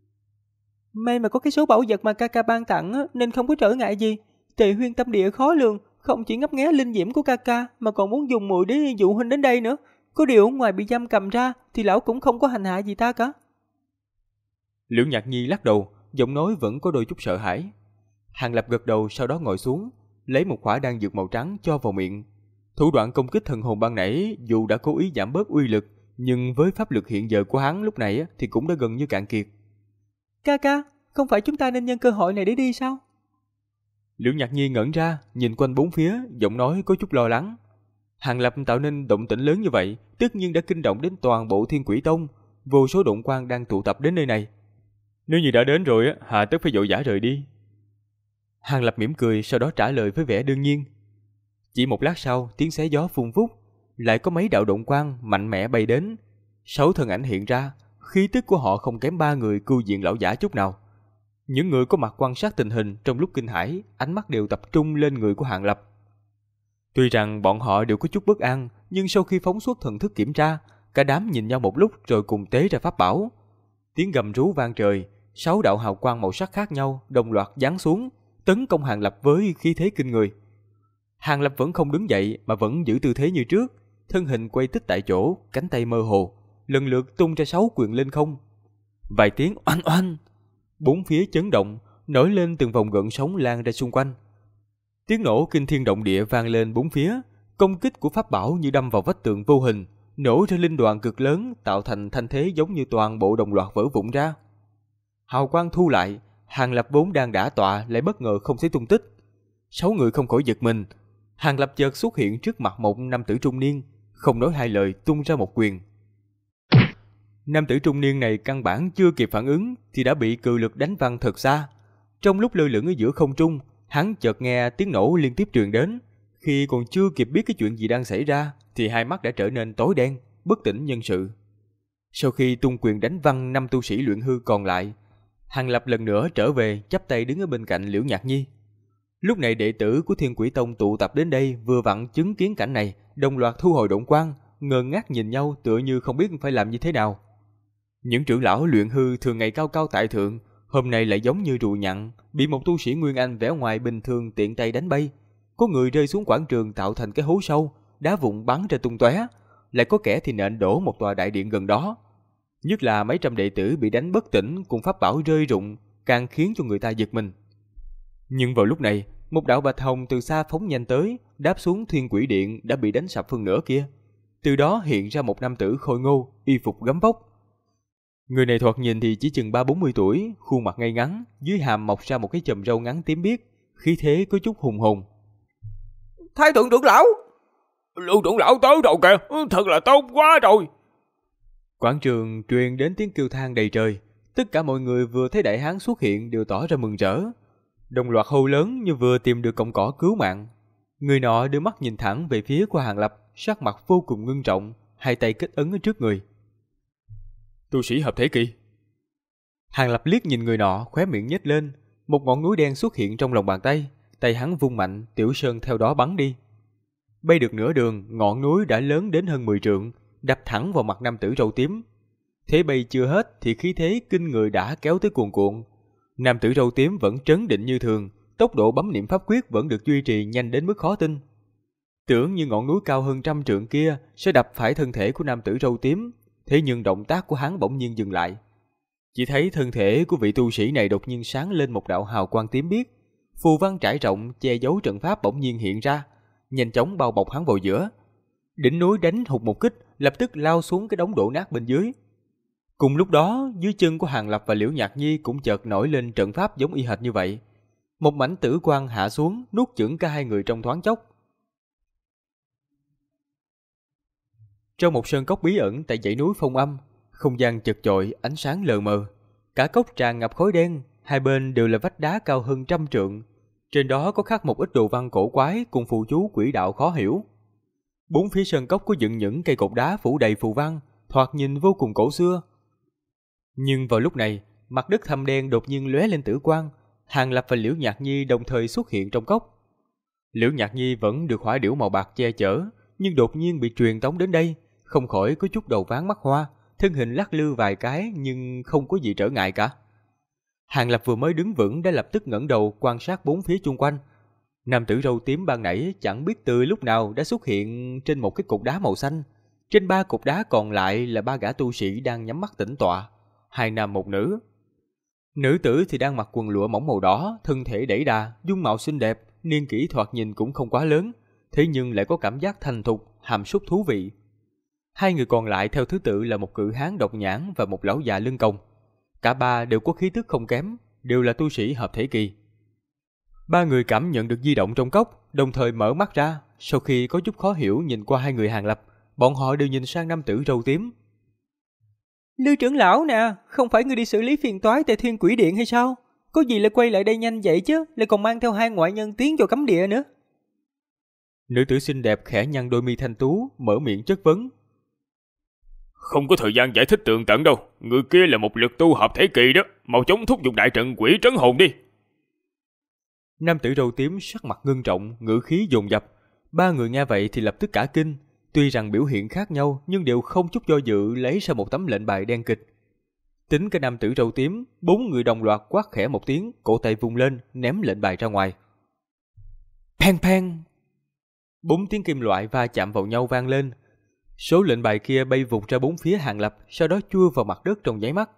May mà có cái số bảo vật mà ca ca ban tặng nên không có trở ngại gì. Tề Huyên tâm địa khó lường, không chỉ ngấp nghé linh diễm của ca ca mà còn muốn dùng muội để dụ huynh đến đây nữa. Có điều ngoài bị giam cầm ra thì lão cũng không có hành hạ gì ta cả. Liễu Nhạc Nhi lắc đầu, giọng nói vẫn có đôi chút sợ hãi. Hàng Lập gật đầu, sau đó ngồi xuống, lấy một khỏa đan dược màu trắng cho vào miệng. Thủ đoạn công kích thần hồn ban nãy dù đã cố ý giảm bớt uy lực, nhưng với pháp lực hiện giờ của hắn lúc này thì cũng đã gần như cạn kiệt. Ca ca, không phải chúng ta nên nhân cơ hội này để đi sao? Liễu Nhạc Nhi ngẩn ra, nhìn quanh bốn phía, giọng nói có chút lo lắng. Hàng Lập tạo nên động tĩnh lớn như vậy, tất nhiên đã kinh động đến toàn bộ Thiên Quỷ Tông, vô số độn quang đang tụ tập đến nơi này. Nếu như đã đến rồi, hà tất phải vội vã rời đi. Hàng Lập mỉm cười, sau đó trả lời với vẻ đương nhiên. Chỉ một lát sau, tiếng xé gió vun vút, lại có mấy đạo độn quang mạnh mẽ bay đến. 6 thân ảnh hiện ra, khí tức của họ không kém 3 người cưu diện lão giả chút nào. Những người có mặt quan sát tình hình trong lúc kinh hãi, ánh mắt đều tập trung lên người của Hàng Lập. Tuy rằng bọn họ đều có chút bất an, nhưng sau khi phóng xuất thần thức kiểm tra, cả đám nhìn nhau một lúc rồi cùng tế ra pháp bảo. Tiếng gầm rú vang trời, 6 đạo hào quang màu sắc khác nhau đồng loạt giáng xuống, tấn công Hàng Lập với khí thế kinh người. Hàng Lập vẫn không đứng dậy mà vẫn giữ tư thế như trước, thân hình quay tích tại chỗ, cánh tay mơ hồ, lần lượt tung ra 6 quyền lên không. Vài tiếng oanh oanh, bốn phía chấn động, nổi lên từng vòng gợn sóng lan ra xung quanh. Tiếng nổ kinh thiên động địa vang lên bốn phía, công kích của pháp bảo như đâm vào vách tường vô hình, nổ ra linh đoàn cực lớn, tạo thành thanh thế giống như toàn bộ đồng loạt vỡ vụn ra. Hào quang thu lại, Hàng Lập vốn đang đả tọa lại bất ngờ không thấy tung tích. 6 người không khỏi giật mình. Hàng Lập chợt xuất hiện trước mặt một nam tử trung niên, không nói hai lời tung ra một quyền. Nam tử trung niên này căn bản chưa kịp phản ứng thì đã bị cự lực đánh văng thật xa. Trong lúc lơ lửng ở giữa không trung, hắn chợt nghe tiếng nổ liên tiếp truyền đến. Khi còn chưa kịp biết cái chuyện gì đang xảy ra thì hai mắt đã trở nên tối đen, bất tỉnh nhân sự. Sau khi tung quyền đánh văng 5 tu sĩ luyện hư còn lại, Hàng Lập lần nữa trở về, chắp tay đứng ở bên cạnh Liễu Nhạc Nhi. Lúc này đệ tử của Thiên Quỷ Tông tụ tập đến đây vừa vặn chứng kiến cảnh này, đồng loạt thu hồi động quang, ngơ ngác nhìn nhau tựa như không biết phải làm như thế nào. Những trưởng lão luyện hư thường ngày cao cao tại thượng, hôm nay lại giống như rùa nhặn, bị một tu sĩ Nguyên Anh vẻ ngoài bình thường tiện tay đánh bay. Có người rơi xuống quảng trường tạo thành cái hố sâu, đá vụn bắn ra tung tóe, lại có kẻ thì nện đổ một tòa đại điện gần đó. Nhất là mấy trăm đệ tử bị đánh bất tỉnh cùng pháp bảo rơi rụng, càng khiến cho người ta giật mình. Nhưng vào lúc này, một đạo bạch hồng từ xa phóng nhanh tới, đáp xuống Thiên Quỷ Điện đã bị đánh sập phân nửa kia. Từ đó hiện ra một nam tử khôi ngô, y phục gấm vóc. Người này thoạt nhìn thì chỉ chừng 30-40 tuổi, khuôn mặt ngay ngắn, dưới hàm mọc ra một cái chùm râu ngắn tím biếc, khí thế có chút hùng hồn. Thái thượng trưởng lão! Lưu trưởng lão tới rồi kìa, thật là tốt quá rồi! Quảng trường truyền đến tiếng kêu than đầy trời. Tất cả mọi người vừa thấy đại hán xuất hiện đều tỏ ra mừng rỡ, đồng loạt hô lớn như vừa tìm được cọng cỏ cứu mạng. Người nọ đưa mắt nhìn thẳng về phía của Hàng Lập, sắc mặt vô cùng ngưng trọng, hai tay kết ấn ở trước người. Tu sĩ hợp thể kỳ. Hàng Lập liếc nhìn người nọ, khóe miệng nhếch lên, một ngọn núi đen xuất hiện trong lòng bàn tay, tay hắn vung mạnh, tiểu sơn theo đó bắn đi. Bay được nửa đường, ngọn núi đã lớn đến hơn 10 trượng, đập thẳng vào mặt nam tử râu tím. Thế bay chưa hết thì khí thế kinh người đã kéo tới cuồn cuộn. Nam tử râu tím vẫn trấn định như thường, tốc độ bấm niệm pháp quyết vẫn được duy trì nhanh đến mức khó tin. Tưởng như ngọn núi cao hơn 100 trượng kia sẽ đập phải thân thể của nam tử râu tím, thế nhưng động tác của hắn bỗng nhiên dừng lại. Chỉ thấy thân thể của vị tu sĩ này đột nhiên sáng lên một đạo hào quang tím biếc, phù văn trải rộng che giấu trận pháp bỗng nhiên hiện ra, nhanh chóng bao bọc hắn vào giữa. Đỉnh núi đánh hụt một kích, lập tức lao xuống cái đống đổ nát bên dưới. Cùng lúc đó, dưới chân của Hàng Lập và Liễu Nhạc Nhi cũng chợt nổi lên trận pháp giống y hệt như vậy. Một mảnh tử quang hạ xuống, nuốt chửng cả hai người trong thoáng chốc. Trong một sơn cốc bí ẩn tại dãy núi Phong Âm, không gian chật chội, ánh sáng lờ mờ. Cả cốc tràn ngập khói đen, hai bên đều là vách đá cao hơn 100 trượng. Trên đó có khắc một ít đồ văn cổ quái cùng phù chú quỷ đạo khó hiểu. Bốn phía sơn cốc có dựng những cây cột đá phủ đầy phù văn, thoạt nhìn vô cùng cổ xưa. Nhưng vào lúc này, mặt đất thâm đen đột nhiên lóe lên tử quang, Hàng Lập và Liễu Nhạc Nhi đồng thời xuất hiện trong cốc. Liễu Nhạc Nhi vẫn được hỏa điểu màu bạc che chở, nhưng đột nhiên bị truyền tống đến đây, không khỏi có chút đầu váng mắt hoa, thân hình lắc lư vài cái nhưng không có gì trở ngại cả. Hàng Lập vừa mới đứng vững đã lập tức ngẩng đầu quan sát bốn phía chung quanh. Nam tử râu tím ban nãy chẳng biết từ lúc nào đã xuất hiện trên một cái cột đá màu xanh. Trên 3 cột đá còn lại là 3 gã tu sĩ đang nhắm mắt tĩnh tọa, 2 nam 1 nữ. Nữ tử thì đang mặc quần lụa mỏng màu đỏ, thân thể đẩy đà, dung mạo xinh đẹp, niên kỷ thoạt nhìn cũng không quá lớn, thế nhưng lại có cảm giác thành thục, hàm súc thú vị. 2 người còn lại theo thứ tự là một cự hán độc nhãn và một lão già lưng còng. Cả ba đều có khí tức không kém, đều là tu sĩ hợp thể kỳ. 3 người cảm nhận được di động trong cốc, đồng thời mở mắt ra, sau khi có chút khó hiểu nhìn qua 2 người Hàng Lập, bọn họ đều nhìn sang nam tử râu tím. Lưu trưởng lão nè, không phải ngươi đi xử lý phiền toái tại Thiên Quỷ Điện hay sao? Có gì lại quay lại đây nhanh vậy chứ, lại còn mang theo 2 ngoại nhân tiến vào cấm địa nữa. Nữ tử xinh đẹp khẽ nhăn đôi mi thanh tú, mở miệng chất vấn. Không có thời gian giải thích tường tận đâu, người kia là một lực tu hợp thể kỳ đó, mau chóng thúc giục đại trận quỷ trấn hồn đi. Nam tử râu tím sắc mặt ngưng trọng, ngữ khí dồn dập. 3 người nghe vậy thì lập tức cả kinh, tuy rằng biểu hiện khác nhau nhưng đều không chút do dự lấy ra một tấm lệnh bài đen kịch. Tính cái nam tử râu tím, 4 người đồng loạt quát khẽ một tiếng, cổ tay vung lên, ném lệnh bài ra ngoài. Peng peng! 4 tiếng kim loại va chạm vào nhau vang lên. Số lệnh bài kia bay vụt ra bốn phía Hàng Lập, sau đó chui vào mặt đất trong nháy mắt.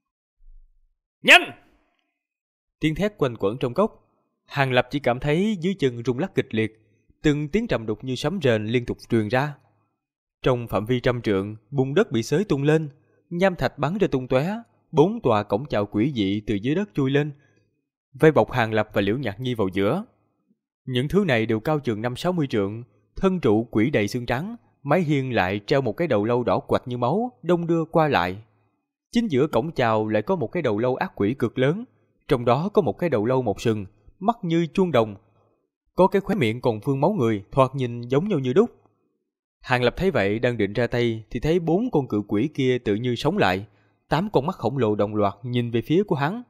Nhanh! Tiếng thét quanh quẩn trong cốc. Hàng Lập chỉ cảm thấy dưới chân rung lắc kịch liệt, từng tiếng trầm đục như sấm rền liên tục truyền ra. Trong phạm vi 100 trượng, bùn đất bị xới tung lên, nham thạch bắn ra tung tóe, 4 tòa cổng chào quỷ dị từ dưới đất chui lên, vây bọc Hàng Lập và Liễu Nhạc Nhi vào giữa. Những thứ này đều cao chừng 5-60 trượng, thân trụ quỷ đầy xương trắng, mái hiên lại treo một cái đầu lâu đỏ quạch như máu, đông đưa qua lại. Chính giữa cổng chào lại có một cái đầu lâu ác quỷ cực lớn, trong đó có một cái đầu lâu một sừng, mắt như chuông đồng, có cái khóe miệng còn vương máu người, thoạt nhìn giống nhau như đúc. Hàng Lập thấy vậy đang định ra tay thì thấy 4 con cự quỷ kia tự như sống lại, 8 con mắt khổng lồ đồng loạt nhìn về phía của hắn.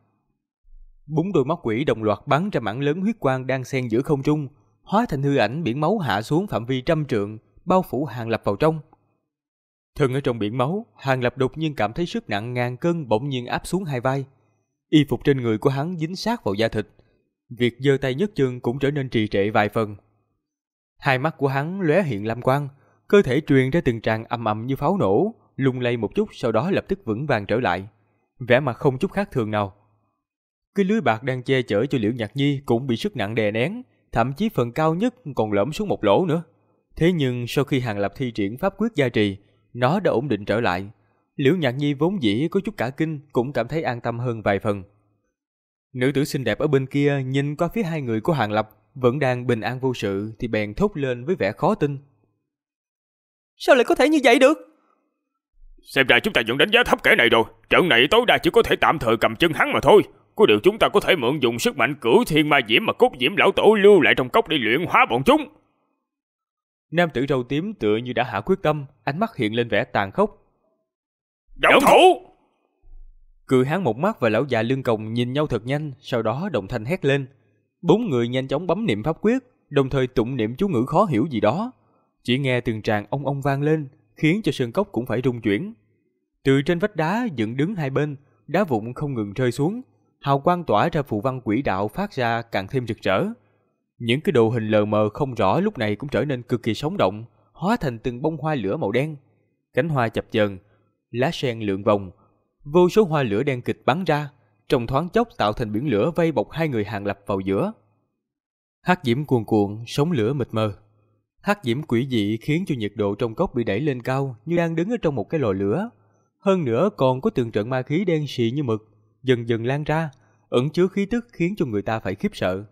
4 đôi mắt quỷ đồng loạt bắn ra mảng lớn huyết quang đang xen giữa không trung, hóa thành hư ảnh biển máu hạ xuống phạm vi 100 trượng, bao phủ Hàng Lập vào trong. Thân ở trong biển máu, Hàng Lập đột nhiên cảm thấy sức nặng ngàn cân bỗng nhiên áp xuống hai vai. Y phục trên người của hắn dính sát vào da thịt, việc giơ tay nhấc chân cũng trở nên trì trệ vài phần. Hai mắt của hắn lóe hiện lam quang, cơ thể truyền ra từng tràng ầm ầm như pháo nổ, lung lay một chút sau đó lập tức vững vàng trở lại, vẻ mặt không chút khác thường nào. Cái lưới bạc đang che chở cho Liễu Nhạc Nhi cũng bị sức nặng đè nén, thậm chí phần cao nhất còn lõm xuống một lỗ nữa. Thế nhưng sau khi Hàng Lập thi triển pháp quyết gia trì, nó đã ổn định trở lại. Liễu Nhạc Nhi vốn dĩ có chút cả kinh cũng cảm thấy an tâm hơn vài phần. Nữ tử xinh đẹp ở bên kia nhìn qua phía hai người của Hàng Lập vẫn đang bình an vô sự thì bèn thốt lên với vẻ khó tin. Sao lại có thể như vậy được? Xem ra chúng ta vẫn đánh giá thấp kẻ này rồi. Trận này tối đa chỉ có thể tạm thời cầm chân hắn mà thôi. Có điều chúng ta có thể mượn dùng sức mạnh cửu thiên ma diễm mà cốt diễm lão tổ lưu lại trong cốc để luyện hóa bọn chúng. Nam tử râu tím tựa như đã hạ quyết tâm, ánh mắt hiện lên vẻ tàn khốc. Động thủ! Cự hán một mắt và lão già lưng còng nhìn nhau thật nhanh, sau đó đồng thanh hét lên. 4 người nhanh chóng bấm niệm pháp quyết, đồng thời tụng niệm chú ngữ khó hiểu gì đó. Chỉ nghe từng tràng ong ong vang lên, khiến cho sơn cốc cũng phải rung chuyển. Từ trên vách đá dựng đứng hai bên, đá vụn không ngừng rơi xuống, hào quang tỏa ra phù văn quỷ đạo phát ra càng thêm rực rỡ. Những cái đồ hình lờ mờ không rõ lúc này cũng trở nên cực kỳ sống động, hóa thành từng bông hoa lửa màu đen. Cánh hoa chập chờn, lá sen lượn vòng, vô số hoa lửa đen kịch bắn ra, trong thoáng chốc tạo thành biển lửa vây bọc hai người Hàng Lập vào giữa. Hắc diễm cuồn cuộn, sóng lửa mịt mờ. Hắc diễm quỷ dị khiến cho nhiệt độ trong cốc bị đẩy lên cao như đang đứng ở trong một cái lò lửa. Hơn nữa còn có từng trận ma khí đen xì như mực, dần dần lan ra, ẩn chứa khí tức khiến cho người ta phải khiếp sợ.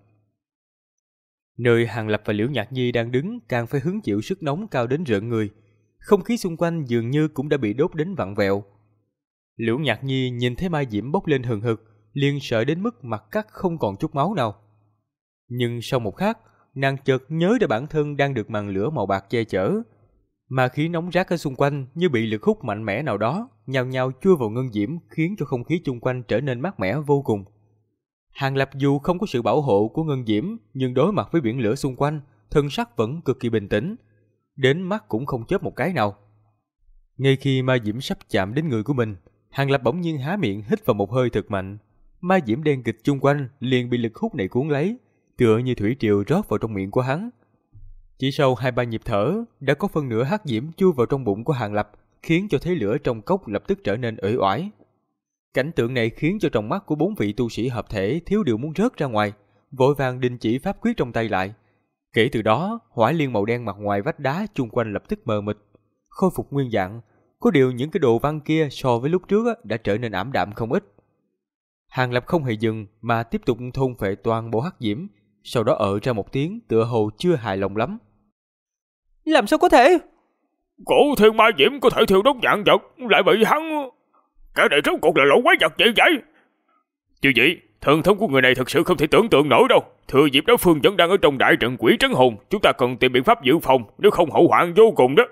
Nơi Hàng Lập và Liễu Nhạc Nhi đang đứng càng phải hứng chịu sức nóng cao đến rợn người. Không khí xung quanh dường như cũng đã bị đốt đến vặn vẹo. Liễu Nhạc Nhi nhìn thấy ma diễm bốc lên hừng hực, liền sợ đến mức mặt cắt không còn chút máu nào. Nhưng sau một khắc, nàng chợt nhớ ra bản thân đang được màn lửa màu bạc che chở. Ma khí nóng rát ở xung quanh như bị lực hút mạnh mẽ nào đó, nhào nhào chui vào ngân diễm khiến cho không khí chung quanh trở nên mát mẻ vô cùng. Hàng Lập dù không có sự bảo hộ của ngân diễm, nhưng đối mặt với biển lửa xung quanh, thân sắc vẫn cực kỳ bình tĩnh, đến mắt cũng không chớp một cái nào. Ngay khi ma diễm sắp chạm đến người của mình, Hàng Lập bỗng nhiên há miệng hít vào một hơi thật mạnh. Ma diễm đen kịch chung quanh liền bị lực hút này cuốn lấy, tựa như thủy triều rót vào trong miệng của hắn. Chỉ sau 2-3 nhịp thở, đã có phân nửa hắc diễm chui vào trong bụng của Hàng Lập, khiến cho thế lửa trong cốc lập tức trở nên uể oải. Cảnh tượng này khiến cho trong mắt của 4 vị tu sĩ hợp thể thiếu điều muốn rớt ra ngoài, vội vàng đình chỉ pháp quyết trong tay lại. Kể từ đó, hỏa liên màu đen mặt ngoài vách đá chung quanh lập tức mờ mịt, khôi phục nguyên dạng. Có điều những cái đồ văn kia so với lúc trước đã trở nên ảm đạm không ít. Hàng Lập không hề dừng mà tiếp tục thôn phệ toàn bộ hắc diễm, sau đó ợ ra một tiếng tựa hồ chưa hài lòng lắm. Làm sao có thể? Cổ thiên ma diễm có thể thiêu đốt vạn vật, lại bị hắn... Cái này rốt cuộc là lỗ quái vật gì vậy? Chứ gì, thần thông của người này thật sự không thể tưởng tượng nổi đâu. Thừa dịp đối phương vẫn đang ở trong đại trận quỷ trấn hồn, chúng ta cần tìm biện pháp dự phòng, nếu không hậu hoạn vô cùng đó.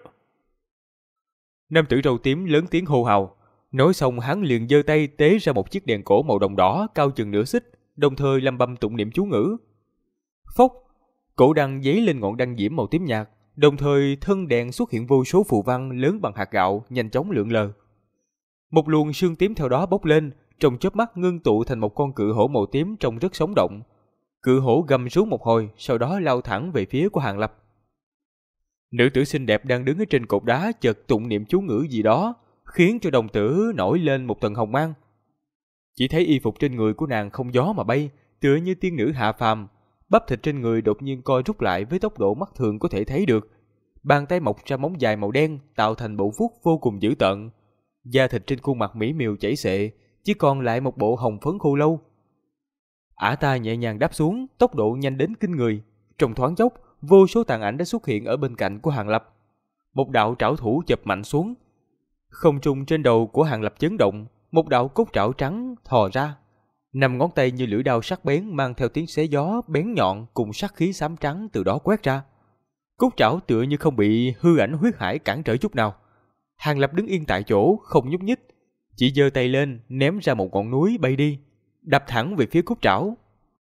Nam tử râu tím lớn tiếng hô hào. Nói xong hắn liền giơ tay tế ra một chiếc đèn cổ màu đồng đỏ cao chừng nửa xích, đồng thời lầm bầm tụng niệm chú ngữ. Phốc, cổ đăng giấy lên ngọn đăng diễm màu tím nhạt, đồng thời thân đèn xuất hiện vô số phù văn lớn bằng hạt gạo nhanh chóng lượn lờ. Một luồng sương tím theo đó bốc lên, trong chớp mắt ngưng tụ thành một con cự hổ màu tím trông rất sống động. Cự hổ gầm rú một hồi, sau đó lao thẳng về phía của Hàng Lập. Nữ tử xinh đẹp đang đứng ở trên cột đá chợt tụng niệm chú ngữ gì đó, khiến cho đồng tử nổi lên một tầng hồng mang. Chỉ thấy y phục trên người của nàng không gió mà bay, tựa như tiên nữ hạ phàm. Bắp thịt trên người đột nhiên co rút lại với tốc độ mắt thường có thể thấy được. Bàn tay mọc ra móng dài màu đen tạo thành bộ vuốt vô cùng dữ tợn. Da thịt trên khuôn mặt mỹ miều chảy xệ, chỉ còn lại một bộ hồng phấn khô lâu. Ả ta nhẹ nhàng đáp xuống, tốc độ nhanh đến kinh người. Trong thoáng chốc, vô số tàn ảnh đã xuất hiện ở bên cạnh của Hàng Lập. Một đạo trảo thủ chụp mạnh xuống. Không trung trên đầu của Hàng Lập chấn động, một đạo cốt trảo trắng thò ra. 5 ngón tay như lưỡi dao sắc bén mang theo tiếng xé gió bén nhọn cùng sát khí xám trắng từ đó quét ra. Cốt trảo tựa như không bị hư ảnh huyết hải cản trở chút nào. Hàng Lập đứng yên tại chỗ, không nhúc nhích, chỉ giơ tay lên ném ra một ngọn núi bay đi, đập thẳng về phía cốt trảo.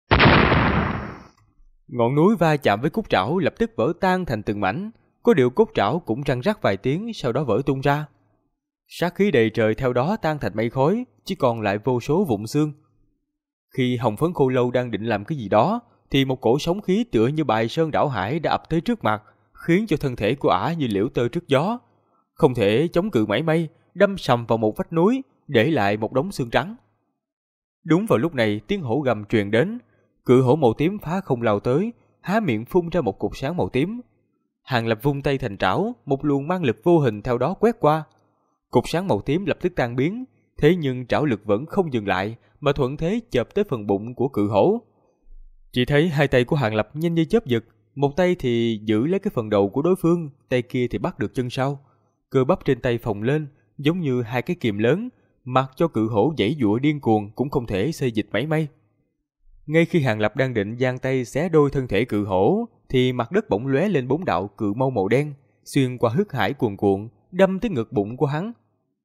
Ngọn núi va chạm với cốt trảo lập tức vỡ tan thành từng mảnh, có điều cốt trảo cũng răng rắc vài tiếng sau đó vỡ tung ra. Sát khí đầy trời theo đó tan thành mây khói, chỉ còn lại vô số vụn xương. Khi hồng phấn khô lâu đang định làm cái gì đó, thì một cổ sóng khí tựa như bài sơn đảo hải đã ập tới trước mặt, khiến cho thân thể của ả như liễu tơ trước gió, không thể chống cự mảy may, đâm sầm vào một vách núi, để lại một đống xương trắng. Đúng vào lúc này, tiếng hổ gầm truyền đến, cự hổ màu tím phá không lao tới, há miệng phun ra một cột sáng màu tím. Hàng Lập vung tay thành trảo, một luồng mang lực vô hình theo đó quét qua. Cột sáng màu tím lập tức tan biến, thế nhưng trảo lực vẫn không dừng lại, mà thuận thế chộp tới phần bụng của cự hổ. Chỉ thấy hai tay của Hàng Lập nhanh như chớp giật, một tay thì giữ lấy cái phần đầu của đối phương, tay kia thì bắt được chân sau. Cơ bắp trên tay phồng lên, giống như hai cái kìm lớn, mặc cho cự hổ giãy giụa điên cuồng cũng không thể xê dịch mảy may. Ngay khi Hàng Lập đang định giang tay xé đôi thân thể cự hổ, thì mặt đất bỗng lóe lên 4 đạo cự mâu màu đen, xuyên qua huyết hải cuồn cuộn, đâm tới ngực bụng của hắn.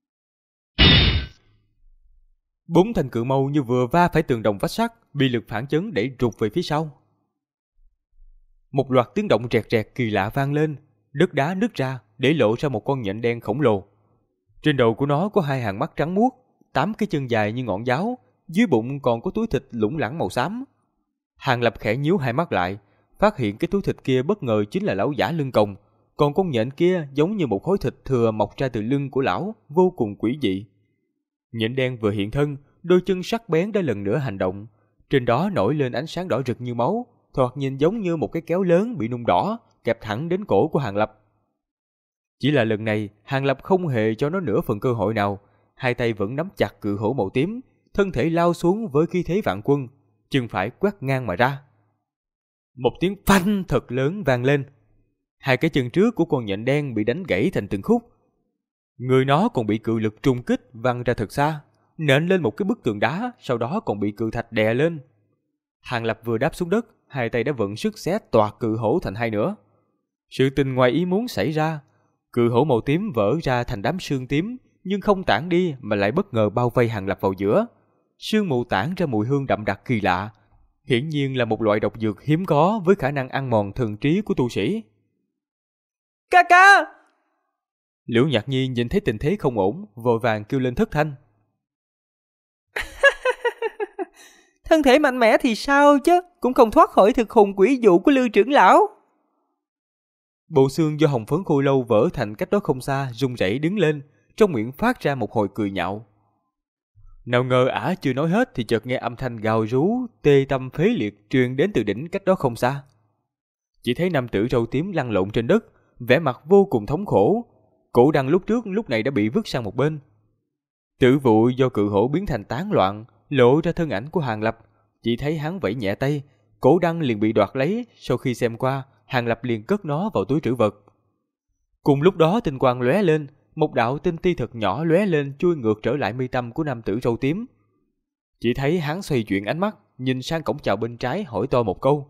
4 thanh cự mâu như vừa va phải tường đồng vách sắt, bị lực phản chấn đẩy rụt về phía sau. Một loạt tiếng động rẹt rẹt kỳ lạ vang lên, đất đá nứt ra để lộ ra một con nhện đen khổng lồ. Trên đầu của nó có 2 hàng mắt trắng muốt, 8 cái chân dài như ngọn giáo, dưới bụng còn có túi thịt lủng lẳng màu xám. Hàng Lập khẽ nhíu hai mắt lại, phát hiện cái túi thịt kia bất ngờ chính là lão giả lưng còng, còn con nhện kia giống như một khối thịt thừa mọc ra từ lưng của lão, vô cùng quỷ dị. Nhện đen vừa hiện thân, đôi chân sắc bén đã lần nữa hành động, trên đó nổi lên ánh sáng đỏ rực như máu, thoạt nhìn giống như một cái kéo lớn bị nung đỏ, kẹp thẳng đến cổ của Hàng Lập. Chỉ là lần này, Hàng Lập không hề cho nó nửa phần cơ hội nào, hai tay vẫn nắm chặt cự hổ màu tím, thân thể lao xuống với khí thế vạn quân, chân phải quét ngang mà ra. Một tiếng phanh thật lớn vang lên, hai cái chân trước của con nhện đen bị đánh gãy thành từng khúc. Người nó còn bị cự lực trùng kích văng ra thật xa, nện lên một cái bức tường đá, sau đó còn bị cự thạch đè lên. Hàng Lập vừa đáp xuống đất, hai tay đã vận sức xé toạc cự hổ thành hai nửa. Sự tình ngoài ý muốn xảy ra, cự hổ màu tím vỡ ra thành đám sương tím, nhưng không tản đi mà lại bất ngờ bao vây Hàng Lập vào giữa. Sương mù tản ra mùi hương đậm đặc kỳ lạ, hiển nhiên là một loại độc dược hiếm có với khả năng ăn mòn thần trí của tu sĩ. Ca ca! Liễu Nhạc Nhi nhìn thấy tình thế không ổn, vội vàng kêu lên thất thanh. Thân thể mạnh mẽ thì sao chứ, cũng không thoát khỏi thực hùng quỷ dụ của Lư trưởng lão. Bộ xương do hồng phấn khô lâu vỡ thành cách đó không xa run rẩy đứng lên, trong miệng phát ra một hồi cười nhạo. Nào ngờ ả chưa nói hết thì chợt nghe âm thanh gào rú tê tâm phế liệt truyền đến từ đỉnh cách đó không xa. Chỉ thấy nam tử râu tím lăn lộn trên đất, vẻ mặt vô cùng thống khổ. Cổ đăng lúc trước lúc này đã bị vứt sang một bên. Tử vụ do cự hổ biến thành tán loạn, lộ ra thân ảnh của Hàng Lập. Chỉ thấy hắn vẫy nhẹ tay, cổ đăng liền bị đoạt lấy. Sau khi xem qua, Hàng Lập liền cất nó vào túi trữ vật. Cùng lúc đó tinh quang lóe lên, một đạo tinh ti thật nhỏ lóe lên chui ngược trở lại mi tâm của nam tử râu tím. Chỉ thấy hắn xoay chuyển ánh mắt, nhìn sang cổng chào bên trái hỏi to một câu.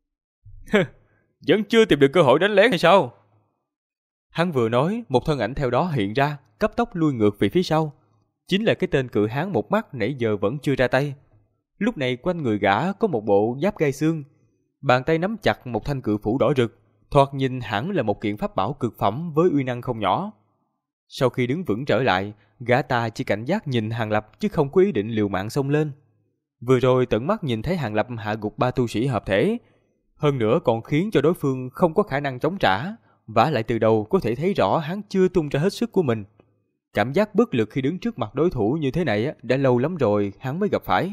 Vẫn chưa tìm được cơ hội đánh lén hay sao? Hắn vừa nói, một thân ảnh theo đó hiện ra, cấp tốc lui ngược về phía sau. Chính là cái tên cự hán một mắt nãy giờ vẫn chưa ra tay. Lúc này quanh người gã có một bộ giáp gai xương, bàn tay nắm chặt một thanh cự phủ đỏ rực, thoạt nhìn hẳn là một kiện pháp bảo cực phẩm với uy năng không nhỏ. Sau khi đứng vững trở lại, gã ta chỉ cảnh giác nhìn Hàng Lập chứ không có ý định liều mạng xông lên. Vừa rồi tận mắt nhìn thấy Hàng Lập hạ gục 3 tu sĩ hợp thể, hơn nữa còn khiến cho đối phương không có khả năng chống trả, vả lại từ đầu có thể thấy rõ hắn chưa tung ra hết sức của mình. Cảm giác bất lực khi đứng trước mặt đối thủ như thế này đã lâu lắm rồi hắn mới gặp phải.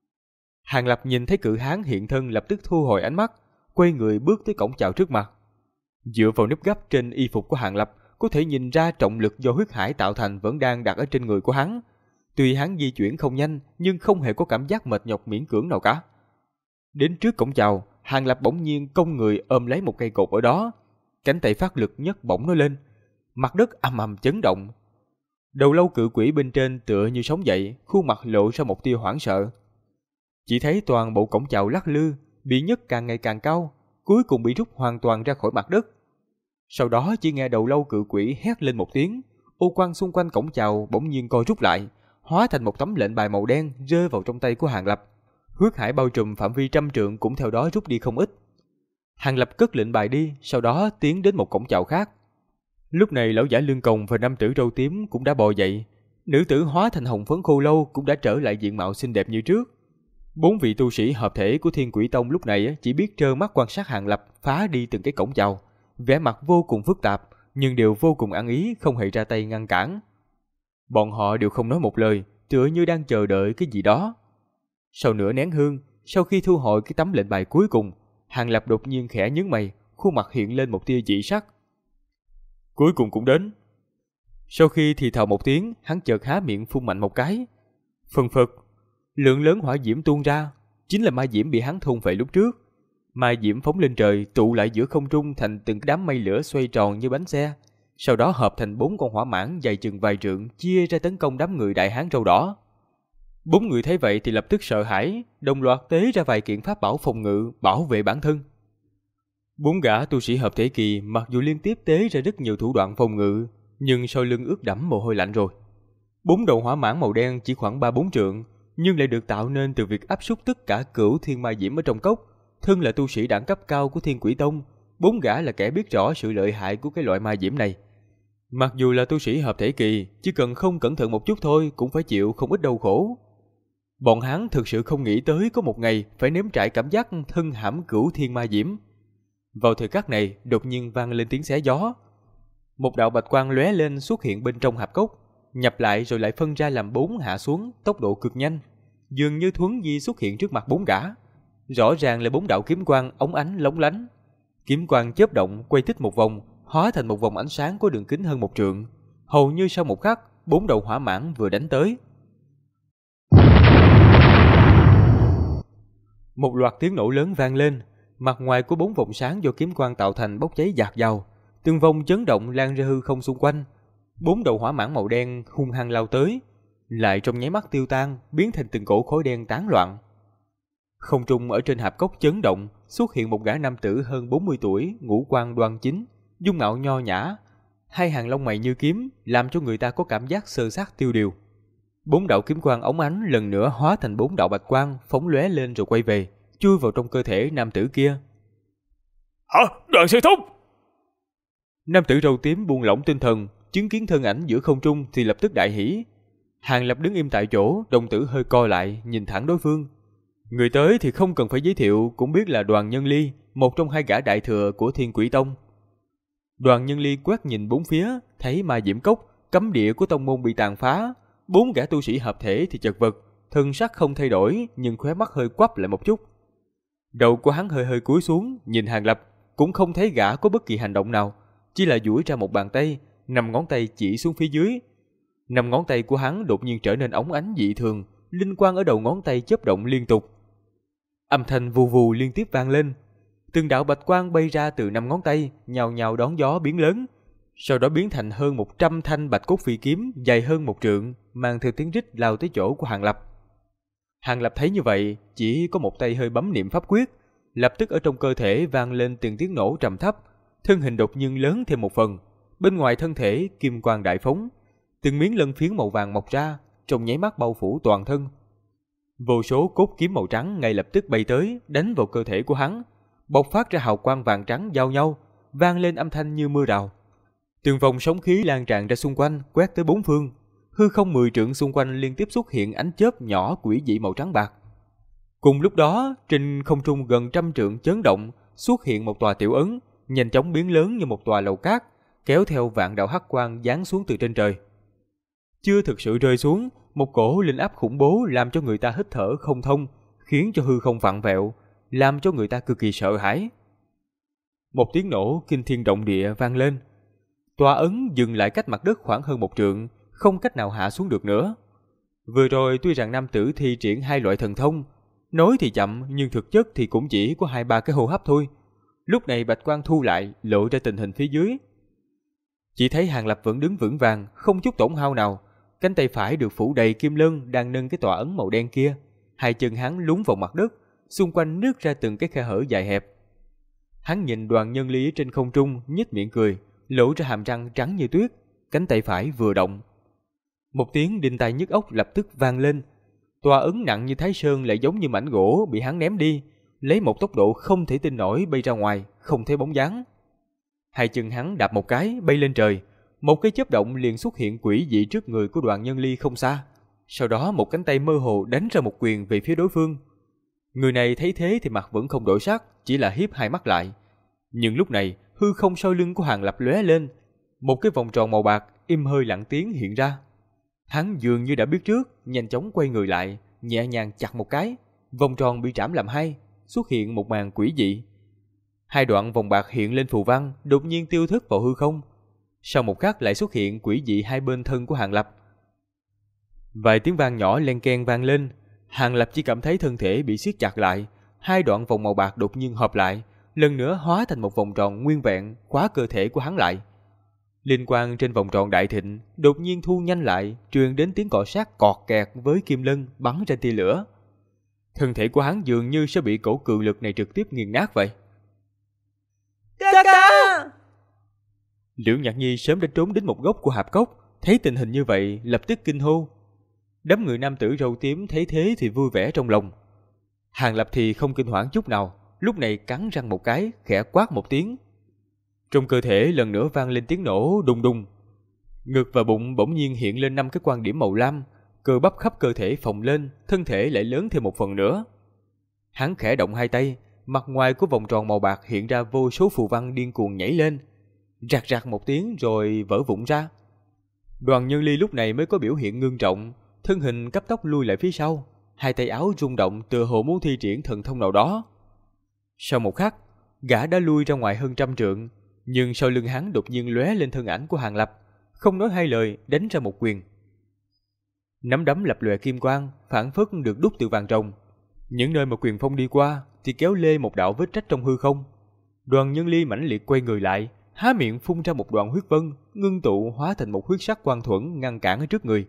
Hàng Lập nhìn thấy cự hán hiện thân lập tức thu hồi ánh mắt, quay người bước tới cổng chào trước mặt. Dựa vào nếp gấp trên y phục của Hàng Lập, có thể nhìn ra trọng lực do huyết hải tạo thành vẫn đang đặt ở trên người của hắn. Tuy hắn di chuyển không nhanh, nhưng không hề có cảm giác mệt nhọc miễn cưỡng nào cả. Đến trước cổng chào, Hàng Lập bỗng nhiên cong người ôm lấy một cây cột ở đó. Cánh tay phát lực nhấc bổng nó lên. Mặt đất ầm ầm chấn động. Đầu lâu cự quỷ bên trên tựa như sống dậy, khuôn mặt lộ ra một tia hoảng sợ. Chỉ thấy toàn bộ cổng chào lắc lư, bị nhấc càng ngày càng cao, cuối cùng bị rút hoàn toàn ra khỏi mặt đất. Sau đó chỉ nghe đầu lâu cự quỷ hét lên một tiếng, ô quang xung quanh cổng chào bỗng nhiên co rút lại, hóa thành một tấm lệnh bài màu đen rơi vào trong tay của Hàng Lập. Huyết hải bao trùm phạm vi 100 trượng cũng theo đó rút đi không ít. Hàng Lập cất lệnh bài đi, sau đó tiến đến một cổng chào khác. Lúc này lão giả lưng còng và nam tử râu tím cũng đã bò dậy, nữ tử hóa thành hồng phấn khô lâu cũng đã trở lại diện mạo xinh đẹp như trước. 4 vị tu sĩ hợp thể của Thiên Quỷ Tông lúc này chỉ biết trơ mắt quan sát Hàng Lập phá đi từng cái cổng chào, vẻ mặt vô cùng phức tạp, nhưng đều vô cùng ăn ý, không hề ra tay ngăn cản. Bọn họ đều không nói một lời, tựa như đang chờ đợi cái gì đó. Sau nửa nén hương, sau khi thu hồi cái tấm lệnh bài cuối cùng, Hàng Lập đột nhiên khẽ nhướng mày, khuôn mặt hiện lên một tia dị sắc. Cuối cùng cũng đến. Sau khi thì thào một tiếng, hắn chợt há miệng phun mạnh một cái. Phần phật, lượng lớn hỏa diễm tuôn ra, chính là ma diễm bị hắn thôn phệ lúc trước. Ma diễm phóng lên trời, tụ lại giữa không trung thành từng đám mây lửa xoay tròn như bánh xe, sau đó hợp thành 4 con hỏa mãng dài chừng vài trượng chia ra tấn công đám người đại hán râu đỏ. 4 người thấy vậy thì lập tức sợ hãi, đồng loạt tế ra vài kiện pháp bảo phòng ngự bảo vệ bản thân. 4 gã tu sĩ hợp thể kỳ mặc dù liên tiếp tế ra rất nhiều thủ đoạn phòng ngự, nhưng sau lưng ướt đẫm mồ hôi lạnh rồi. 4 đầu hỏa mãng màu đen chỉ khoảng 3-4 trượng, nhưng lại được tạo nên từ việc áp suất tất cả cửu thiên ma diễm ở trong cốc. Thân là tu sĩ đẳng cấp cao của Thiên Quỷ Tông, 4 gã là kẻ biết rõ sự lợi hại của cái loại ma diễm này. Mặc dù là tu sĩ hợp thể kỳ, chỉ cần không cẩn thận một chút thôi cũng phải chịu không ít đau khổ. Bọn hắn thực sự không nghĩ tới có một ngày phải nếm trải cảm giác thân hãm cửu thiên ma diễm. Vào thời khắc này, đột nhiên vang lên tiếng xé gió. Một đạo bạch quang lóe lên xuất hiện bên trong hạp cốc, nhập lại rồi lại phân ra làm 4 hạ xuống, tốc độ cực nhanh, dường như thuấn di xuất hiện trước mặt 4 gã. Rõ ràng là 4 đạo kiếm quang óng ánh lóng lánh. Kiếm quang chớp động quay thích một vòng, hóa thành một vòng ánh sáng có đường kính hơn 1 trượng. Hầu như sau một khắc, 4 đầu hỏa mãng vừa đánh tới. Một loạt tiếng nổ lớn vang lên, mặt ngoài của 4 vòng sáng do kiếm quang tạo thành bốc cháy dạt dào, từng vòng chấn động lan ra hư không xung quanh. 4 đầu hỏa mãng màu đen hung hăng lao tới, lại trong nháy mắt tiêu tan, biến thành từng cổ khói đen tán loạn. Không trung ở trên hạp cốc chấn động, xuất hiện một gã nam tử hơn 40 tuổi, ngũ quan đoan chính, dung mạo nho nhã, hai hàng lông mày như kiếm, làm cho người ta có cảm giác sơ sát tiêu điều. 4 đạo kiếm quang óng ánh lần nữa hóa thành 4 đạo bạch quang, phóng lóe lên rồi quay về, chui vào trong cơ thể nam tử kia. Hả? Đoàn sư thúc! Nam tử râu tím buông lỏng tinh thần, chứng kiến thân ảnh giữa không trung thì lập tức đại hỉ. Hàng Lập đứng im tại chỗ, đồng tử hơi co lại, nhìn thẳng đối phương. Người tới thì không cần phải giới thiệu, cũng biết là Đoàn Nhân Ly, một trong 2 gã đại thừa của Thiên Quỷ Tông. Đoàn Nhân Ly quét nhìn bốn phía, thấy ma diễm cốc, cấm địa của tông môn bị tàn phá, 4 gã tu sĩ hợp thể thì chật vật, thân sắc không thay đổi, nhưng khóe mắt hơi quắp lại một chút. Đầu của hắn hơi hơi cúi xuống, nhìn Hàng Lập, cũng không thấy gã có bất kỳ hành động nào, chỉ là duỗi ra một bàn tay, 5 ngón tay chỉ xuống phía dưới. 5 ngón tay của hắn đột nhiên trở nên óng ánh dị thường, linh quang ở đầu ngón tay chớp động liên tục. Âm thanh vù vù liên tiếp vang lên, từng đạo bạch quang bay ra từ 5 ngón tay, nhào nhào đón gió biến lớn, sau đó biến thành hơn 100 thanh bạch cốt phi kiếm dài hơn 1 trượng, mang theo tiếng rít lao tới chỗ của Hàng Lập. Hàng Lập thấy như vậy, chỉ có một tay hơi bấm niệm pháp quyết, lập tức ở trong cơ thể vang lên từng tiếng nổ trầm thấp, thân hình đột nhiên lớn thêm một phần, bên ngoài thân thể kim quang đại phóng, từng miếng lân phiến màu vàng mọc ra, trong nháy mắt bao phủ toàn thân. Vô số cốt kiếm màu trắng ngay lập tức bay tới, đánh vào cơ thể của hắn, bộc phát ra hào quang vàng trắng giao nhau, vang lên âm thanh như mưa rào. Từng vòng sóng khí lan tràn ra xung quanh, quét tới 4 phương, hư không 10 trượng xung quanh liên tiếp xuất hiện ánh chớp nhỏ quỷ dị màu trắng bạc. Cùng lúc đó, trên không trung gần 100 trượng chấn động, xuất hiện một tòa tiểu ấn, nhanh chóng biến lớn như một tòa lầu cát, kéo theo vạn đạo hắc quang giáng xuống từ trên trời. Chưa thực sự rơi xuống, một cổ linh áp khủng bố làm cho người ta hít thở không thông, khiến cho hư không vặn vẹo, làm cho người ta cực kỳ sợ hãi. Một tiếng nổ kinh thiên động địa vang lên. Tòa ấn dừng lại cách mặt đất khoảng hơn 1 trượng, không cách nào hạ xuống được nữa. Vừa rồi tuy rằng nam tử thi triển 2 loại thần thông, nói thì chậm nhưng thực chất thì cũng chỉ có 2-3 cái hô hấp thôi. Lúc này bạch quang thu lại, lộ ra tình hình phía dưới. Chỉ thấy Hàng Lập vẫn đứng vững vàng, không chút tổn hao nào. Cánh tay phải được phủ đầy kim lân đang nâng cái tòa ấn màu đen kia. 2 chân hắn lún vào mặt đất, xung quanh nứt ra từng cái khe hở dài hẹp. Hắn nhìn Đoàn Nhân Ly trên không trung, nhếch miệng cười, lộ ra hàm răng trắng như tuyết. Cánh tay phải vừa động, một tiếng đinh tai nhức óc lập tức vang lên. Tòa ấn nặng như Thái Sơn lại giống như mảnh gỗ bị hắn ném đi, lấy một tốc độ không thể tin nổi bay ra ngoài, không thấy bóng dáng. 2 chân hắn đạp một cái bay lên trời, một cái chớp động liền xuất hiện quỷ dị trước người của Đoàn Nhân Ly không xa. Sau đó một cánh tay mơ hồ đánh ra một quyền về phía đối phương. Người này thấy thế thì mặt vẫn không đổi sắc, chỉ là híp 2 mắt lại. Nhưng lúc này hư không sau lưng của Hàng Lập lóe lên, một cái vòng tròn màu bạc im hơi lặng tiếng hiện ra. Hắn dường như đã biết trước, nhanh chóng quay người lại, nhẹ nhàng chặt một cái, vòng tròn bị trảm làm 2, xuất hiện một màn quỷ dị. 2 đoạn vòng bạc hiện lên phù văn, đột nhiên tiêu thất vào hư không. Sau một khắc lại xuất hiện quỷ dị hai bên thân của Hàng Lập. Vài tiếng vang nhỏ len keng vang lên, Hàng Lập chỉ cảm thấy thân thể bị siết chặt lại, 2 đoạn vòng màu bạc đột nhiên hợp lại, lần nữa hóa thành một vòng tròn nguyên vẹn, khóa cơ thể của hắn lại. Linh quang trên vòng tròn đại thịnh đột nhiên thu nhanh lại, truyền đến tiếng cọ sát cọt kẹt với kim lân bắn ra tia lửa. Thân thể của hắn dường như sẽ bị cổ cự lực này trực tiếp nghiền nát vậy. Ca! Liễu Nhạc Nhi sớm đã trốn đến một góc của hạp cốc, thấy tình hình như vậy lập tức kinh hô. Đám người nam tử râu tím thấy thế thì vui vẻ trong lòng. Hàng Lập thì không kinh hoảng chút nào, lúc này cắn răng một cái, khẽ quát một tiếng. Trong cơ thể lần nữa vang lên tiếng nổ đùng đùng. Ngực và bụng bỗng nhiên hiện lên 5 cái quan điểm màu lam, cơ bắp khắp cơ thể phồng lên, thân thể lại lớn thêm một phần nữa. Hắn khẽ động 2 tay, mặt ngoài của vòng tròn màu bạc hiện ra vô số phù văn điên cuồng nhảy lên, rạc rạc một tiếng rồi vỡ vụn ra. Đoàn Nhân Ly lúc này mới có biểu hiện ngưng trọng, thân hình cấp tốc lui lại phía sau, 2 tay áo rung động tựa hồ muốn thi triển thần thông nào đó. Sau một khắc, gã đã lui ra ngoài hơn 100 trượng, nhưng sau lưng hắn đột nhiên lóe lên thân ảnh của Hàng Lập, không nói 2 lời đánh ra một quyền. Nắm đấm lập lòe kim quang, phảng phất được đúc từ vàng rồng. Những nơi mà quyền phong đi qua thì kéo lê một đạo vết rách trong hư không. Đoàn Nhân Ly mãnh liệt quay người lại, há miệng phun ra một đoạn huyết vân, ngưng tụ hóa thành một huyết sắc quang thuẫn ngăn cản ở trước người.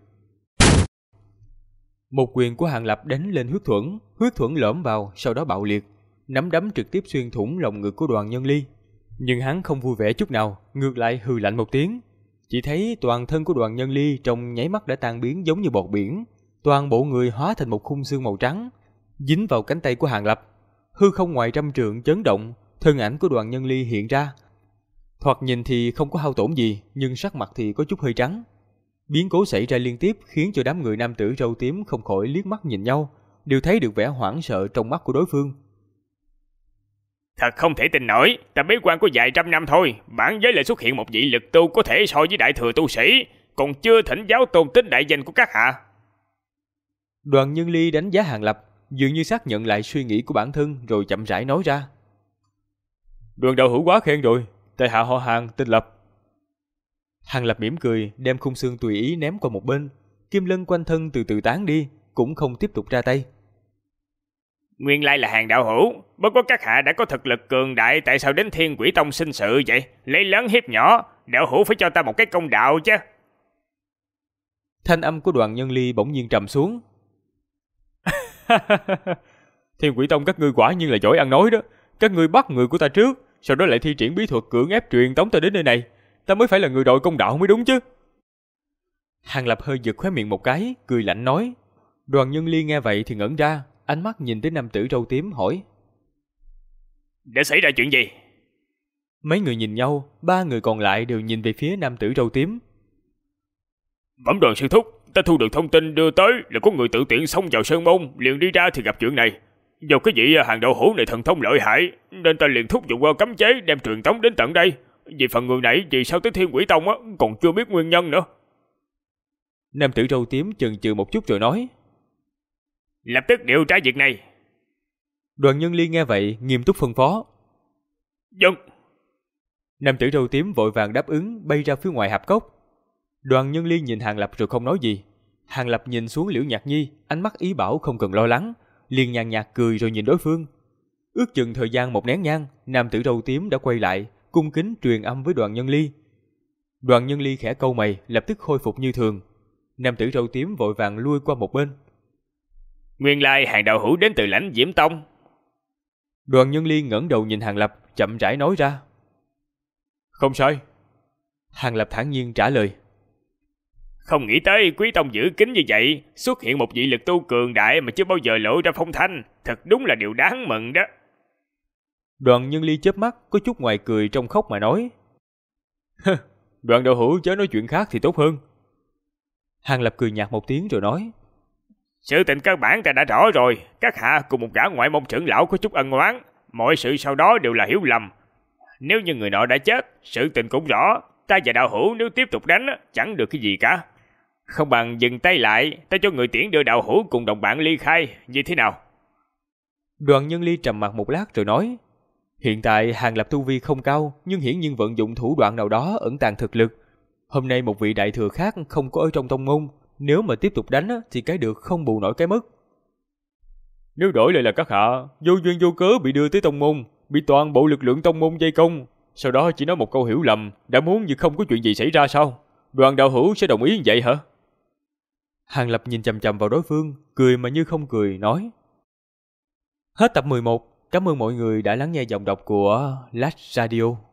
Một quyền của Hàng Lập đánh lên huyết thuẫn lõm vào, sau đó bạo liệt, nắm đấm trực tiếp xuyên thủng lồng ngực của Đoàn Nhân Ly. Nhưng hắn không vui vẻ chút nào, ngược lại hừ lạnh một tiếng. Chỉ thấy toàn thân của Đoàn Nhân Ly trong nháy mắt đã tan biến giống như bọt biển, toàn bộ người hóa thành một khung xương màu trắng, dính vào cánh tay của Hàng Lập. Hư không ngoài 100 trượng chấn động, thân ảnh của Đoàn Nhân Ly hiện ra. Thoạt nhìn thì không có hao tổn gì, nhưng sắc mặt thì có chút hơi trắng. Biến cố xảy ra liên tiếp khiến cho đám người nam tử râu tím không khỏi liếc mắt nhìn nhau, đều thấy được vẻ hoảng sợ trong mắt của đối phương. Thật không thể tin nổi, ta bế quan có vài trăm năm thôi, bản giới lại xuất hiện một vị lực tu có thể so với đại thừa tu sĩ, còn chưa thỉnh giáo tôn tính đại danh của các hạ. Đoàn Nhân Ly đánh giá Hàng Lập, dường như xác nhận lại suy nghĩ của bản thân rồi chậm rãi nói ra. Đoàn đạo hữu quá khen rồi, tại hạ họ Hàng tên Lập. Hàng Lập mỉm cười, đem khung xương tùy ý ném qua một bên, kim lân quanh thân từ từ tán đi, cũng không tiếp tục ra tay. Nguyên lai là Hàng đạo hữu, bất quá các hạ đã có thực lực cường đại, tại sao đến Thiên Quỷ Tông sinh sự vậy? Lấy lớn hiếp nhỏ, đạo hữu phải cho ta một cái công đạo chứ. Thanh âm của Đoàn Nhân Ly bỗng nhiên trầm xuống. Thiên Quỷ Tông các ngươi quả nhiên là giỏi ăn nói đó. Các ngươi bắt người của ta trước, sau đó lại thi triển bí thuật cưỡng ép truyền tống ta đến nơi này, ta mới phải là người đòi công đạo mới đúng chứ. Hàng Lập hơi giật khóe miệng một cái, cười lạnh nói. Đoàn Nhân Ly nghe vậy thì ngẩn ra, ánh mắt nhìn tới nam tử râu tím hỏi. Đã xảy ra chuyện gì? Mấy người nhìn nhau, 3 người còn lại đều nhìn về phía nam tử râu tím. Bẩm Đoàn sư thúc, Ta thu được thông tin đưa tới là có người tự tiện xông vào sơn môn, liền đi ra thì gặp chuyện này. Do cái vị hàng đậu hũ này thần thông lợi hại, nên ta liền thúc giục cấm chế đem truyền tống đến tận đây. Vì phần người này vì sao tới Thiên Quỷ Tông còn chưa biết nguyên nhân nữa. Nam tử râu tím chần chừ một chút rồi nói: Lập tức điều tra việc này. Đoàn Nhân Ly nghe vậy nghiêm túc phân phó: Dân. Nam tử râu tím vội vàng đáp ứng, bay ra phía ngoài hạp cốc. Đoàn Nhân Ly nhìn Hàng Lập rồi không nói gì. Hàng Lập nhìn xuống Liễu Nhạc Nhi, ánh mắt ý bảo không cần lo lắng, liền nhàn nhạt cười rồi nhìn đối phương. Ước chừng thời gian một nén nhang, nam tử râu tím đã quay lại, cung kính truyền âm với Đoàn Nhân Ly. Đoàn Nhân Ly khẽ cau mày, lập tức khôi phục như thường. Nam tử râu tím vội vàng lui qua một bên. Nguyên lai hàng đạo hữu đến từ Lãnh Diễm Tông. Đoàn Nhân Ly ngẩng đầu nhìn Hàng Lập, chậm rãi nói ra. Không sai. Hàng Lập thản nhiên trả lời. Không nghĩ tới Quý Tông giữ kín như vậy, xuất hiện một vị lực tu cường đại mà chưa bao giờ lộ ra phong thanh, thật đúng là điều đáng mừng đó. Đoàn Nhân Ly chớp mắt, có chút ngoài cười trong khóc mà nói. Đoàn đạo hữu chớ nói chuyện khác thì tốt hơn. Hàng Lập cười nhạt một tiếng rồi nói. Sự tình cơ bản ta đã rõ rồi, các hạ cùng một gã ngoại môn trưởng lão có chút ân oán, mọi sự sau đó đều là hiểu lầm. Nếu như người nọ đã chết, sự tình cũng rõ, ta và đạo hữu nếu tiếp tục đánh chẳng được cái gì cả. Không bằng dừng tay lại, ta cho người tiễn đưa đạo hữu cùng đồng bạn ly khai, như thế nào? Đoàn Nhân Ly trầm mặt một lát rồi nói. Hiện tại Hàng Lập tu vi không cao, nhưng hiển nhiên vận dụng thủ đoạn nào đó ẩn tàng thực lực. Hôm nay một vị đại thừa khác không có ở trong tông môn, nếu mà tiếp tục đánh thì cái được không bù nổi cái mất. Nếu đổi lại là các hạ, vô duyên vô cớ bị đưa tới tông môn, bị toàn bộ lực lượng tông môn vây công, sau đó chỉ nói một câu hiểu lầm, đã muốn như không có chuyện gì xảy ra sao? Đoàn đạo hữu sẽ đồng ý như vậy hả? Hàng Lập nhìn chằm chằm vào đối phương, cười mà như không cười, nói. Hết tập 11. Cảm ơn mọi người đã lắng nghe giọng đọc của Last Radio.